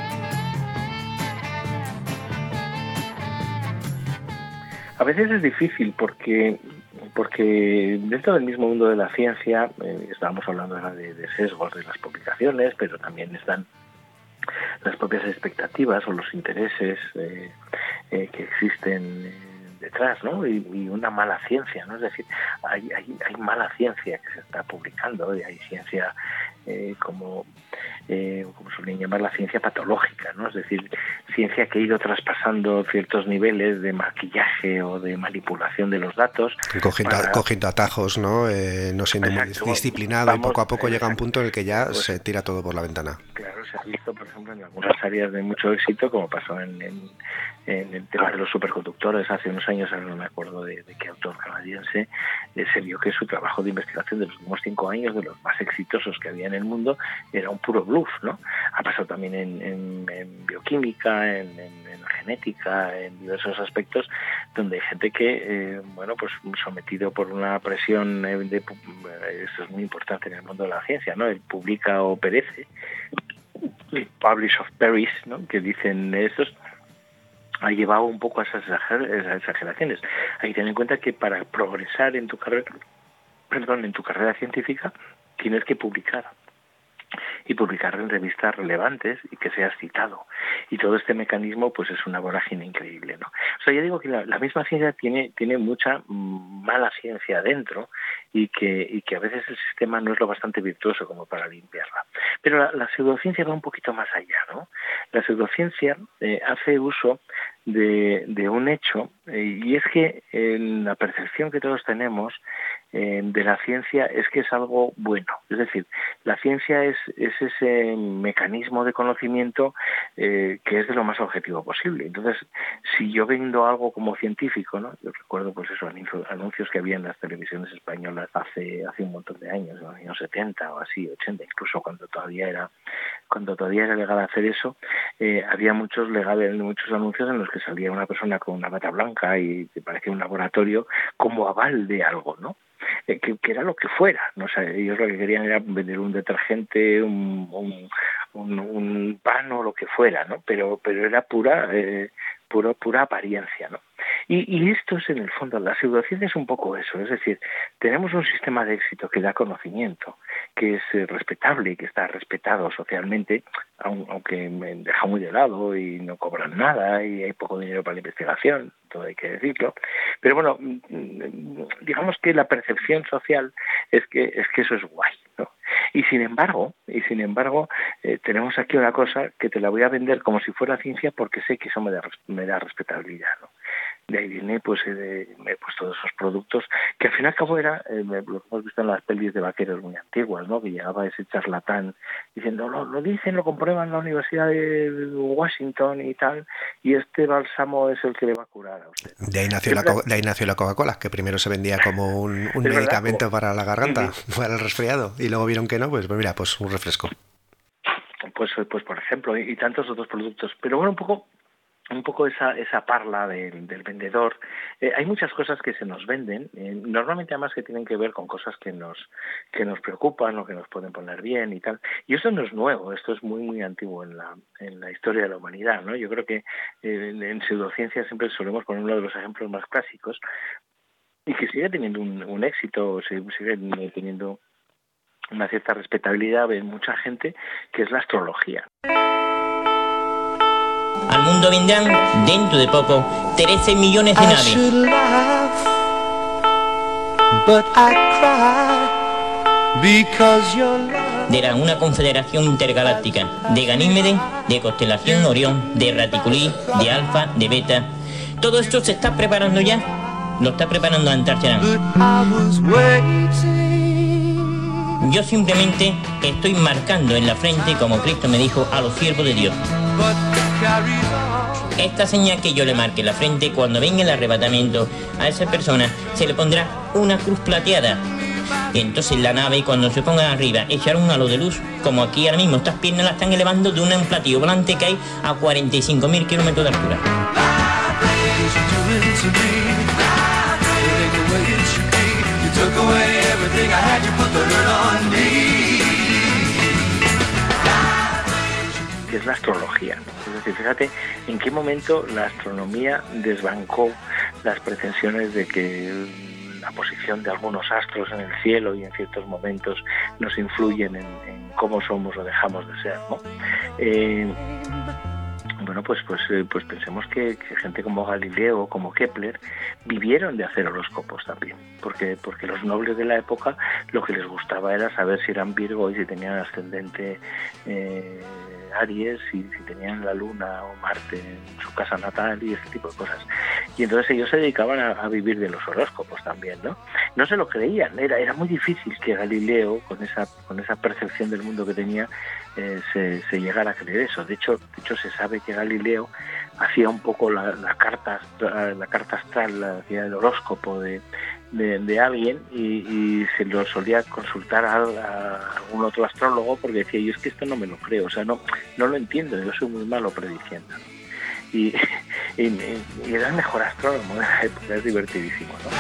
A veces es difícil porque porque dentro del mismo mundo de la ciencia, eh, estábamos hablando ahora de, de sesgos de las publicaciones, pero también están las propias expectativas o los intereses eh, eh, que existen eh, detrás, ¿no? Y, y una mala ciencia, ¿no? Es decir, hay, hay, hay mala ciencia que se está publicando y hay ciencia eh, como, eh, como suelen llamar la ciencia patológica, ¿no? Es decir, ciencia que ha ido traspasando ciertos niveles de maquillaje o de manipulación de los datos. Cogiendo, para... cogiendo atajos, ¿no? Eh, no siendo Exacto. muy disciplinado Vamos, y poco a poco llega un punto en el que ya pues, se tira todo por la ventana. Claro, se ha visto, por ejemplo, en algunas áreas de mucho éxito, como pasó en, en, en el tema de los superconductores hace unos años, ahora no me acuerdo de, de qué autor canadiense, eh, se vio que su trabajo de investigación de los últimos cinco años, de los más exitosos que había en el mundo, era un puro bluff, ¿no? Ha pasado también en, en, en bioquímica, en, en, en genética, en diversos aspectos, donde hay gente que, eh, bueno, pues sometido por una presión de, de, esto es muy importante en el mundo de la ciencia, ¿no? El publica o perece, publish or perish, ¿no? Que dicen estos, ha llevado un poco a esas exageraciones. Hay que tener en cuenta que para progresar en tu carrera, perdón, en tu carrera científica, tienes que publicar. Y publicar en revistas relevantes y que seas citado. Y todo este mecanismo pues es una vorágine increíble, ¿no? O sea, yo digo que la, la misma ciencia tiene tiene mucha mmm, mala ciencia dentro y que y que a veces el sistema no es lo bastante virtuoso como para limpiarla. Pero la, la pseudociencia va un poquito más allá, ¿no? La pseudociencia eh, hace uso de, de un hecho, eh, y es que eh, la percepción que todos tenemos eh, de la ciencia es que es algo bueno. Es decir, la ciencia es, es ese mecanismo de conocimiento eh, que es de lo más objetivo posible. Entonces, si yo vendo algo como científico, ¿no? Yo recuerdo pues eso, anuncios que había en las televisiones españolas hace hace un montón de años, en los años setenta o así, ochenta, incluso cuando todavía era cuando todavía era legal hacer eso, eh, había muchos legales, muchos anuncios en los que salía una persona con una bata blanca y que parecía un laboratorio como aval de algo, ¿no? Eh, que, que era lo que fuera, ¿no? O sea, ellos lo que querían era vender un detergente, un, un, un, un pan o lo que fuera, ¿no? Pero pero era pura eh, pura pura apariencia, ¿no? Y, y esto es en el fondo, la pseudociencia es un poco eso, es decir, tenemos un sistema de éxito que da conocimiento, que es eh, respetable y que está respetado socialmente, aun, aunque me deja muy de lado y no cobran nada y hay poco dinero para la investigación, todo hay que decirlo. Pero bueno, digamos que la percepción social es que es que eso es guay, ¿no? Y sin embargo, y sin embargo, eh, tenemos aquí una cosa que te la voy a vender como si fuera ciencia porque sé que eso me da, me da respetabilidad, ¿no? De ahí viene pues eh, pues todos esos productos que al fin y al cabo era eh, lo que hemos visto en las pelis de vaqueros muy antiguas, ¿no? Que llegaba ese charlatán diciendo lo, lo dicen, lo comprueban en la Universidad de Washington y tal, y este bálsamo es el que le va a curar a usted. De ahí nació, la, de ahí nació la Coca-Cola, que primero se vendía como un, un medicamento verdad, para la garganta, sí, sí. para el resfriado, y luego vieron que no, pues, pues mira, pues un refresco. Pues pues por ejemplo, y, y tantos otros productos. Pero bueno, un poco un poco esa esa parla del, del vendedor. Eh, hay muchas cosas que se nos venden, eh, normalmente además que tienen que ver con cosas que nos que nos preocupan o que nos pueden poner bien y tal. Y esto no es nuevo, esto es muy muy antiguo en la en la historia de la humanidad, ¿no? Yo creo que eh, en, en pseudociencia siempre solemos poner uno de los ejemplos más clásicos y que sigue teniendo un, un éxito, sigue teniendo una cierta respetabilidad en mucha gente, que es la astrología. Al mundo vendrán, dentro de poco, trece millones de naves. De una confederación intergaláctica, de Ganímedes, de constelación Orión, de Raticulí, de Alfa, de Beta. Todo esto se está preparando ya, lo está preparando Antártida. Yo simplemente estoy marcando en la frente, como Cristo me dijo, a los siervos de Dios. Esta señal que yo le marque en la frente, cuando venga el arrebatamiento, a esa persona se le pondrá una cruz plateada. Y entonces la nave, cuando se ponga arriba, echará un halo de luz, como aquí ahora mismo. Estas piernas las están elevando de un platillo volante que hay a cuarenta y cinco mil kilómetros de altura. Que es la astrología. Es decir, fíjate en qué momento la astronomía desbancó las pretensiones de que la posición de algunos astros en el cielo y en ciertos momentos nos influyen en, en cómo somos o dejamos de ser, ¿no? Eh, Bueno, pues pues eh, pues pensemos que, que gente como Galileo, como Kepler, vivieron de hacer horóscopos también, porque porque los nobles de la época lo que les gustaba era saber si eran Virgo y si tenían ascendente eh, Aries y si tenían la Luna o Marte en su casa natal y ese tipo de cosas. Y entonces ellos se dedicaban a, a vivir de los horóscopos también, ¿no? No se lo creían, era era muy difícil que Galileo, con esa con esa percepción del mundo que tenía, eh, se, se llegara a creer eso. De hecho, de hecho se sabe que Galileo hacía un poco la, la carta la carta astral, la, hacía el horóscopo de, de, de alguien y, y se lo solía consultar a, a algún otro astrólogo porque decía, yo es que esto no me lo creo, o sea, no no lo entiendo, yo soy muy malo prediciendo. Y, y, y era el mejor astrónomo de la época, es divertidísimo, ¿no?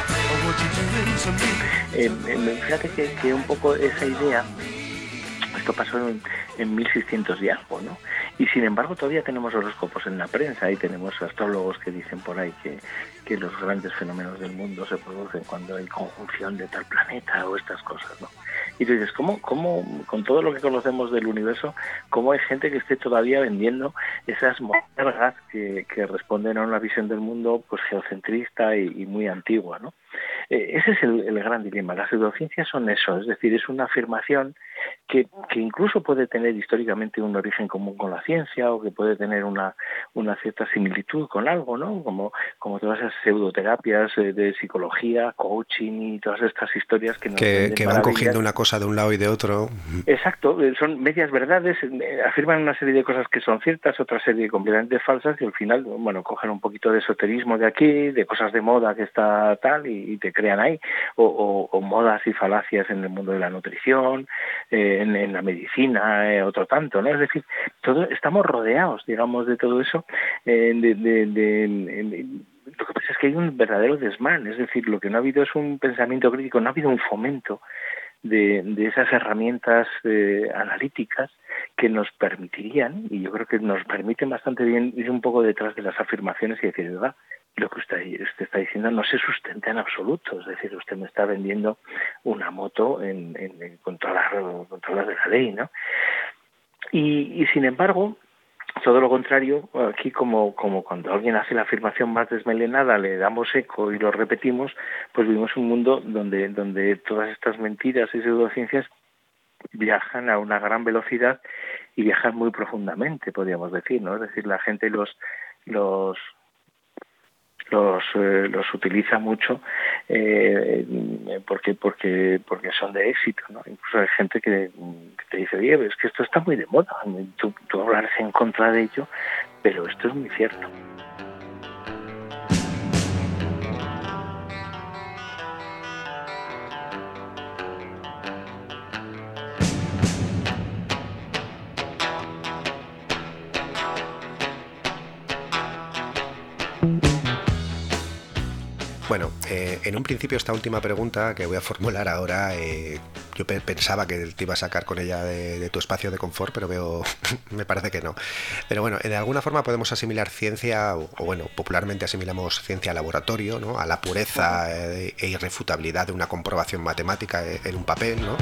Eh, eh, fíjate que, que un poco esa idea, esto pasó en, en mil seiscientos y algo, ¿no? Y sin embargo todavía tenemos horóscopos en la prensa y tenemos astrólogos que dicen por ahí que, que los grandes fenómenos del mundo se producen cuando hay conjunción de tal planeta o estas cosas, ¿no? Y tú dices, ¿cómo, cómo, con todo lo que conocemos del universo, cómo hay gente que esté todavía vendiendo esas monarcas que, que responden a una visión del mundo pues geocentrista y, y muy antigua, ¿no? Eh, ese es el, el gran dilema. Las pseudociencias son eso, es decir, es una afirmación que, que incluso puede tener históricamente un origen común con la ciencia o que puede tener una, una cierta similitud con algo, ¿no? Como, como todas esas pseudoterapias eh, de psicología, coaching y todas estas historias que nos que, que van cogiendo una cosa de un lado y de otro. Exacto, son medias verdades, eh, afirman una serie de cosas que son ciertas, otra serie completamente falsas y al final, bueno, cogen un poquito de esoterismo de aquí, de cosas de moda que está tal y, y te crean ahí, o, o, o modas y falacias en el mundo de la nutrición, eh, en, en la medicina, eh, otro tanto, ¿no? Es decir, todo estamos rodeados, digamos, de todo eso, eh, de, de, de, de, de lo que pasa es que hay un verdadero desmán, es decir, lo que no ha habido es un pensamiento crítico, no ha habido un fomento de, de esas herramientas eh, analíticas que nos permitirían, y yo creo que nos permiten bastante bien ir un poco detrás de las afirmaciones y decir, ¿verdad? Lo que usted, usted está diciendo no se sustenta en absoluto, es decir, usted me está vendiendo una moto en, en, en contra, la, contra la de la ley, ¿no? Y, y sin embargo, todo lo contrario, aquí como, como cuando alguien hace la afirmación más desmelenada, le damos eco y lo repetimos, pues vivimos un mundo donde, donde todas estas mentiras y pseudociencias viajan a una gran velocidad y viajan muy profundamente, podríamos decir, ¿no? Es decir, la gente los los los eh, los utiliza mucho eh, porque porque porque son de éxito, ¿no? Incluso hay gente que, que te dice, oye, es que esto está muy de moda, tú, tú hablarás en contra de ello, pero esto es muy cierto. Bueno, eh, en un principio esta última pregunta que voy a formular ahora, eh, yo pe pensaba que te iba a sacar con ella de, de tu espacio de confort, pero veo, me parece que no. Pero bueno, de alguna forma podemos asimilar ciencia, o, o bueno, popularmente asimilamos ciencia a laboratorio, ¿no? A la pureza eh, e irrefutabilidad de una comprobación matemática en un papel, ¿no?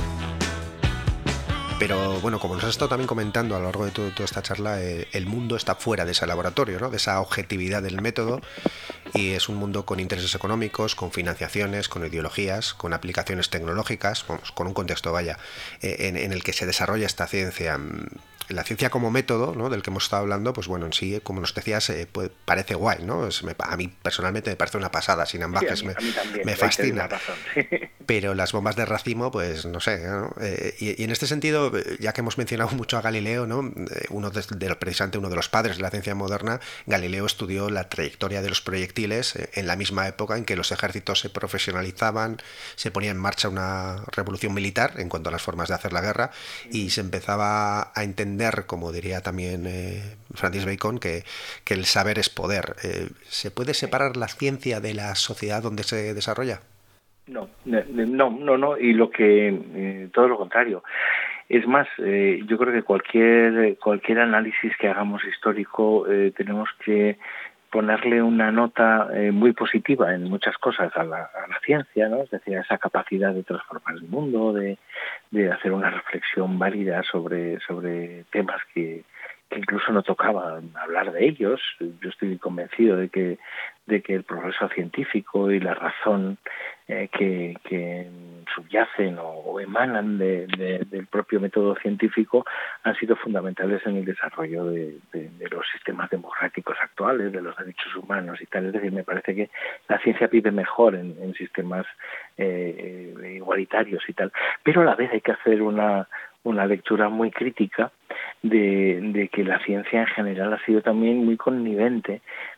Pero bueno, como nos has estado también comentando a lo largo de todo, toda esta charla, eh, el mundo está fuera de ese laboratorio, ¿no? De esa objetividad del método, y es un mundo con intereses económicos, con financiaciones, con ideologías, con aplicaciones tecnológicas, vamos, con un contexto, vaya, eh, en, en el que se desarrolla esta ciencia. La ciencia como método, ¿no? Del que hemos estado hablando, pues bueno, en sí, como nos decías, eh, pues, parece guay, ¿no? Es, me, a mí personalmente me parece una pasada, sin ambajes, sí, a mí, me, a mí también, me fascina. Razón. Pero las bombas de racimo, pues no sé, ¿no? Eh, y, y en este sentido, ya que hemos mencionado mucho a Galileo, ¿no? Uno de, de, precisamente uno de los padres de la ciencia moderna, Galileo estudió la trayectoria de los proyectiles eh, en la misma época en que los ejércitos se profesionalizaban, se ponía en marcha una revolución militar en cuanto a las formas de hacer la guerra, y se empezaba a entender, como diría también eh, Francis Bacon, que, que el saber es poder. Eh, ¿Se puede separar la ciencia de la sociedad donde se desarrolla? No, no, no, no, y lo que, eh, todo lo contrario. Es más, eh, yo creo que cualquier cualquier análisis que hagamos histórico eh, tenemos que ponerle una nota eh, muy positiva en muchas cosas a la, a la ciencia, ¿no? Es decir, a esa capacidad de transformar el mundo, de, de hacer una reflexión válida sobre, sobre temas que, que incluso no tocaba hablar de ellos. Yo estoy convencido de que de que el progreso científico y la razón eh, que, que subyacen o, o emanan de, de, del propio método científico han sido fundamentales en el desarrollo de, de, de los sistemas democráticos actuales, de los derechos humanos y tal. Es decir, me parece que la ciencia vive mejor en, en sistemas eh, igualitarios y tal, pero a la vez hay que hacer una una lectura muy crítica de, de que la ciencia en general ha sido también muy connivente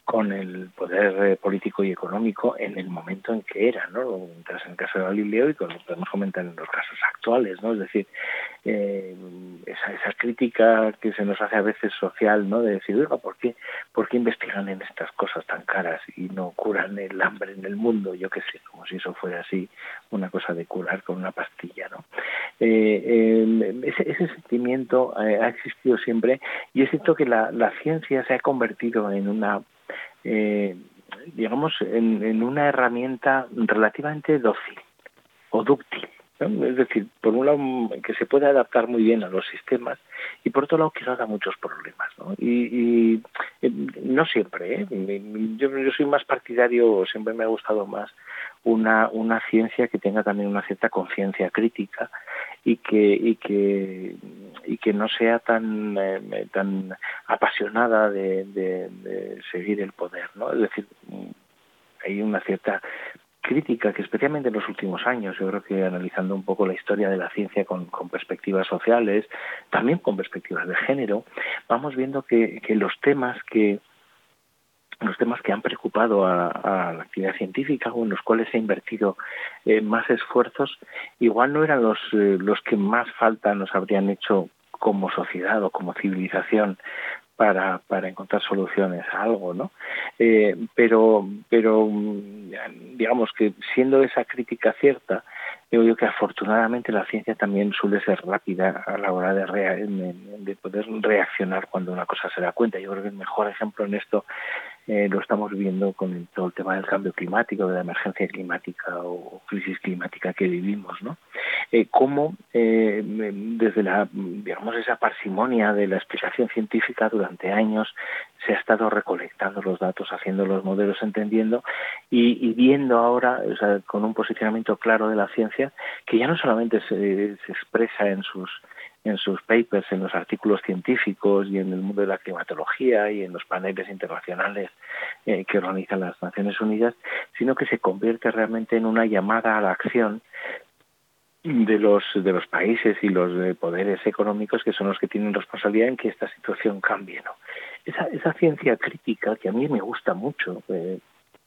con el poder eh, político y económico en el momento en que era, ¿no? Mientras en el caso de Galileo y como podemos comentar en los casos actuales, ¿no? Es decir, eh, esa, esa crítica que se nos hace a veces social, ¿no? De decir, oiga, ¿por qué, ¿por qué investigan en estas cosas tan caras y no curan el hambre en el mundo? Yo qué sé, como si eso fuera así una cosa de curar con una pastilla, ¿no? Eh, eh, ese, ese sentimiento eh, ha existido siempre y es cierto que la, la ciencia se ha convertido en una Eh, digamos, en, en una herramienta relativamente dócil o dúctil, ¿no? Es decir, por un lado que se puede adaptar muy bien a los sistemas y por otro lado que no da muchos problemas, ¿no? Y, y eh, no siempre, ¿eh? Yo, yo soy más partidario, siempre me ha gustado más una, una ciencia que tenga también una cierta conciencia crítica y que y que y que no sea tan eh, tan apasionada de, de, de seguir el poder, ¿no? Es decir, hay una cierta crítica que especialmente en los últimos años, yo creo que analizando un poco la historia de la ciencia con, con perspectivas sociales, también con perspectivas de género, vamos viendo que, que los temas que los temas que han preocupado a, a la actividad científica o en los cuales se ha invertido eh, más esfuerzos, igual no eran los, eh, los que más falta nos habrían hecho como sociedad o como civilización para, para encontrar soluciones a algo, ¿no? Eh, pero, pero digamos que siendo esa crítica cierta, digo yo que afortunadamente la ciencia también suele ser rápida a la hora de, rea de poder reaccionar cuando una cosa se da cuenta. Yo creo que el mejor ejemplo en esto eh, lo estamos viendo con el, todo el tema del cambio climático, de la emergencia climática o crisis climática que vivimos, ¿no? Eh, cómo eh, desde la, digamos, esa parsimonia de la explicación científica durante años se ha estado recolectando los datos, haciendo los modelos, entendiendo y, y viendo ahora, o sea, con un posicionamiento claro de la ciencia, que ya no solamente se, se expresa en sus en sus papers, en los artículos científicos y en el mundo de la climatología y en los paneles internacionales eh, que organizan las Naciones Unidas, sino que se convierte realmente en una llamada a la acción de los de los países y los eh, poderes económicos que son los que tienen responsabilidad en que esta situación cambie, ¿no? Esa, esa ciencia crítica que a mí me gusta mucho, eh,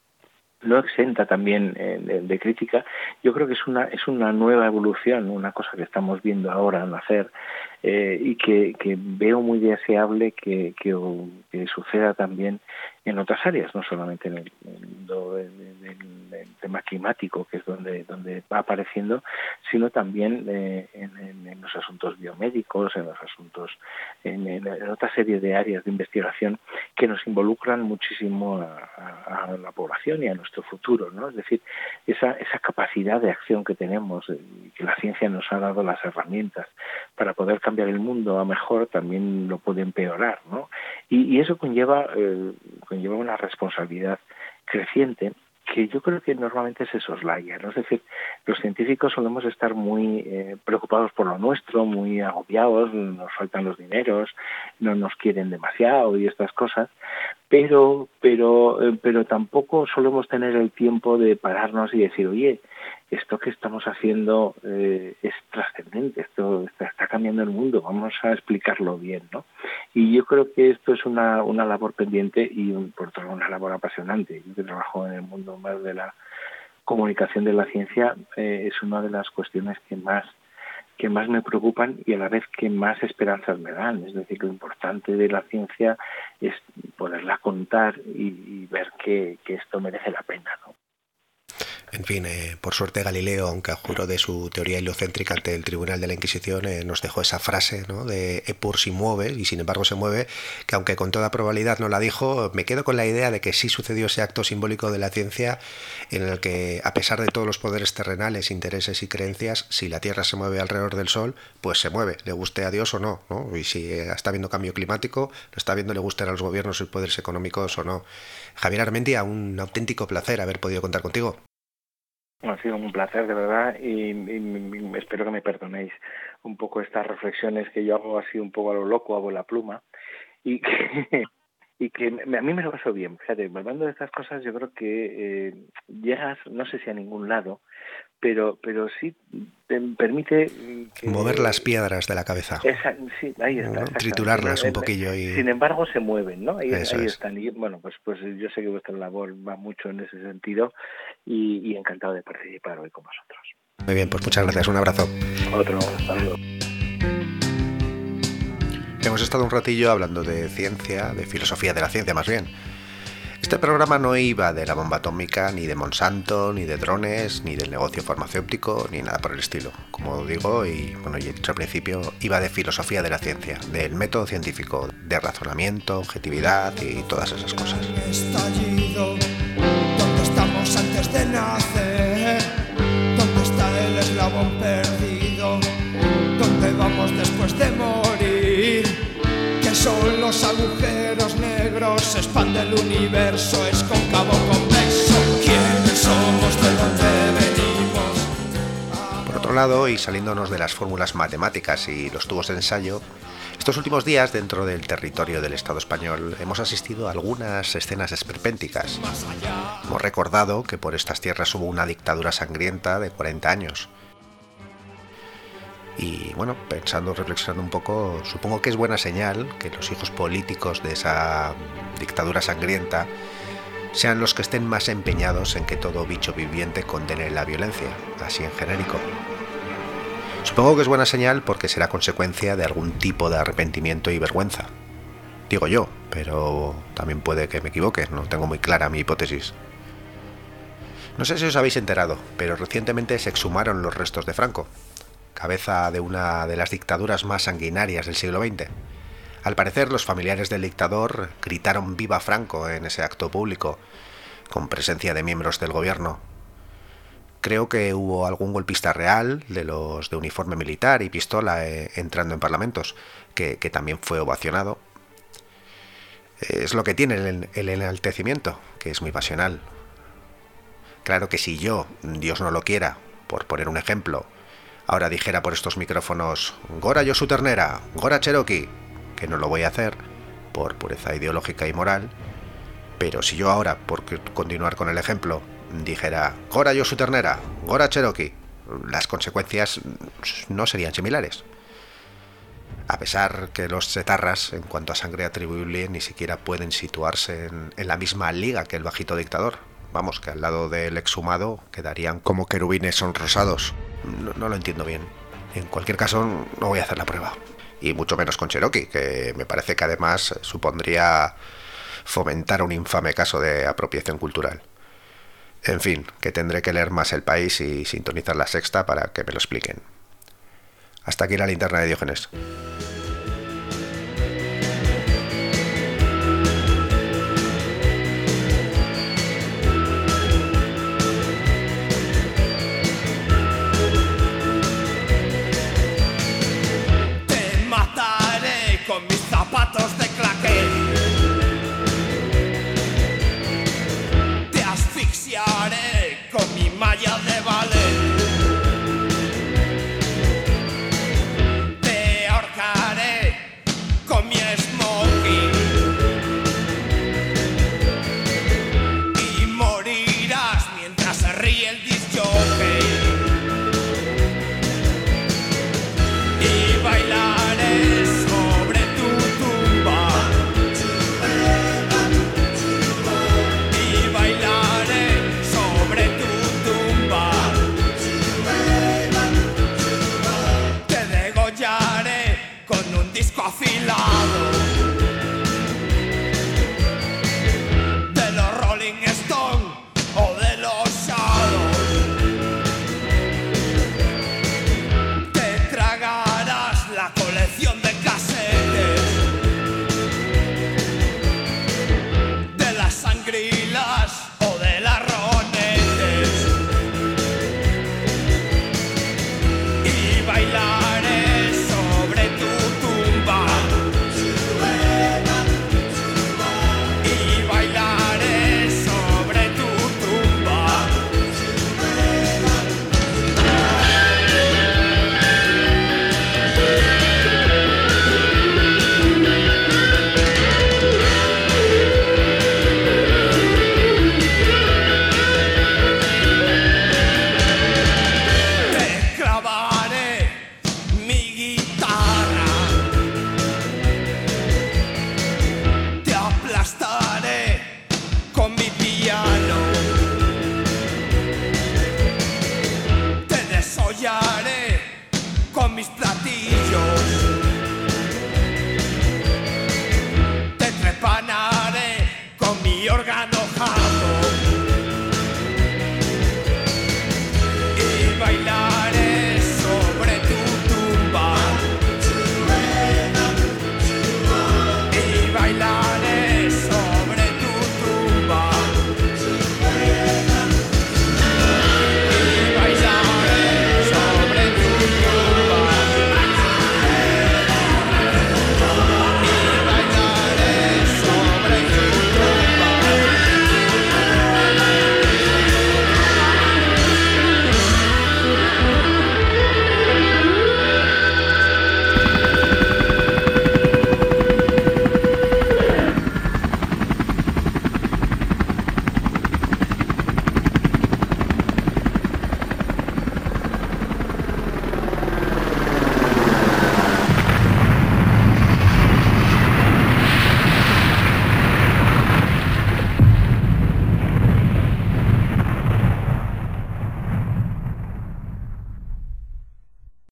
no exenta también eh, de, de crítica, yo creo que es una es una nueva evolución, una cosa que estamos viendo ahora nacer eh, y que, que veo muy deseable que, que, que suceda también en otras áreas, no solamente en el, en lo, en el, en el tema climático, que es donde donde va apareciendo, sino también eh, en, en, en los asuntos biomédicos, en los asuntos, en, en, en otra serie de áreas de investigación que nos involucran muchísimo a, a, a la población y a nuestro futuro, ¿no? Es decir, esa esa capacidad de acción que tenemos, eh, que la ciencia nos ha dado las herramientas para poder cambiar el mundo a mejor, también lo puede empeorar, ¿no? Y, y eso conlleva eh, conlleva una responsabilidad creciente que yo creo que normalmente se soslaya, ¿no? Es decir, los científicos solemos estar muy eh, preocupados por lo nuestro, muy agobiados, nos faltan los dineros, no nos quieren demasiado y estas cosas, pero pero eh, pero tampoco solemos tener el tiempo de pararnos y decir, oye, esto que estamos haciendo eh, es trascendente, esto está, está cambiando el mundo, vamos a explicarlo bien, ¿no? Y yo creo que esto es una, una labor pendiente y un, por otro lado una labor apasionante. Yo que trabajo en el mundo más de la comunicación de la ciencia, eh, es una de las cuestiones que más que más me preocupan y a la vez que más esperanzas me dan. Es decir, lo importante de la ciencia es poderla contar y, y ver que, que esto merece la pena, ¿no? En fin, eh, por suerte Galileo, aunque juró de su teoría heliocéntrica ante el Tribunal de la Inquisición, eh, nos dejó esa frase, ¿no?, de e pur si mueve, y sin embargo se mueve, que aunque con toda probabilidad no la dijo, me quedo con la idea de que sí sucedió ese acto simbólico de la ciencia en el que, a pesar de todos los poderes terrenales, intereses y creencias, si la Tierra se mueve alrededor del Sol, pues se mueve, le guste a Dios o no, ¿no? Y si eh, está habiendo cambio climático, lo está viendo, le gusten a los gobiernos y poderes económicos o no. Javier Armentia, un auténtico placer haber podido contar contigo. Ha sido un placer, de verdad, y, y, y espero que me perdonéis un poco estas reflexiones que yo hago así un poco a lo loco, a la pluma, y que, y que me, a mí me lo pasó bien. Fíjate, hablando de estas cosas, yo creo que eh, llegas, no sé si a ningún lado, pero pero sí te permite que, mover las piedras de la cabeza. Esa, sí, ahí está. ¿No? Triturarlas un poquillo. Y... Sin embargo, se mueven, ¿no? Ahí, ahí es. están. Y bueno, pues pues yo sé que vuestra labor va mucho en ese sentido y, y encantado de participar hoy con vosotros. Muy bien, pues muchas gracias. Un abrazo. Otro saludo. Hemos estado un ratillo hablando de ciencia, de filosofía de la ciencia más bien. Este programa no iba de la bomba atómica, ni de Monsanto, ni de drones, ni del negocio farmacéutico, ni nada por el estilo. Como digo, y bueno, ya he dicho al principio, iba de filosofía de la ciencia, del método científico, de razonamiento, objetividad y todas esas cosas. Estallido, ¿dónde estamos antes de nacer? ¿Dónde está el eslabón perdido? ¿Dónde vamos después de morir? ¿Qué son los agujeros negros? Se expande el universo, es cóncavo convexo. ¿Quiénes somos? ¿De dónde venimos? Por otro lado, y saliéndonos de las fórmulas matemáticas y los tubos de ensayo, estos últimos días, dentro del territorio del Estado español, hemos asistido a algunas escenas esperpénticas. Hemos recordado que por estas tierras hubo una dictadura sangrienta de cuarenta años. Y bueno, pensando, reflexionando un poco, supongo que es buena señal que los hijos políticos de esa dictadura sangrienta sean los que estén más empeñados en que todo bicho viviente condene la violencia, así en genérico. Supongo que es buena señal porque será consecuencia de algún tipo de arrepentimiento y vergüenza. Digo yo, pero también puede que me equivoque, no tengo muy clara mi hipótesis. No sé si os habéis enterado, pero recientemente se exhumaron los restos de Franco, cabeza de una de las dictaduras más sanguinarias del siglo veinte. Al parecer, los familiares del dictador gritaron «Viva Franco» en ese acto público, con presencia de miembros del gobierno. Creo que hubo algún golpista real, de los de uniforme militar y pistola, eh, entrando en parlamentos, que, que también fue ovacionado. Es lo que tiene el, el enaltecimiento, que es muy pasional. Claro que si yo, Dios no lo quiera, por poner un ejemplo, ahora dijera por estos micrófonos «Gora Josu Ternera, Gora Cherokee», que no lo voy a hacer por pureza ideológica y moral, pero si yo ahora, por continuar con el ejemplo, dijera «Gora Josu Ternera, Gora Cherokee», las consecuencias no serían similares. A pesar que los etarras, en cuanto a sangre atribuible, ni siquiera pueden situarse en, en la misma liga que el bajito dictador. Vamos, que al lado del exhumado quedarían como querubines sonrosados. No, no lo entiendo bien. En cualquier caso, no voy a hacer la prueba. Y mucho menos con Cherokee, que me parece que además supondría fomentar un infame caso de apropiación cultural. En fin, que tendré que leer más El País y sintonizar La Sexta para que me lo expliquen. Hasta aquí la linterna de Diógenes.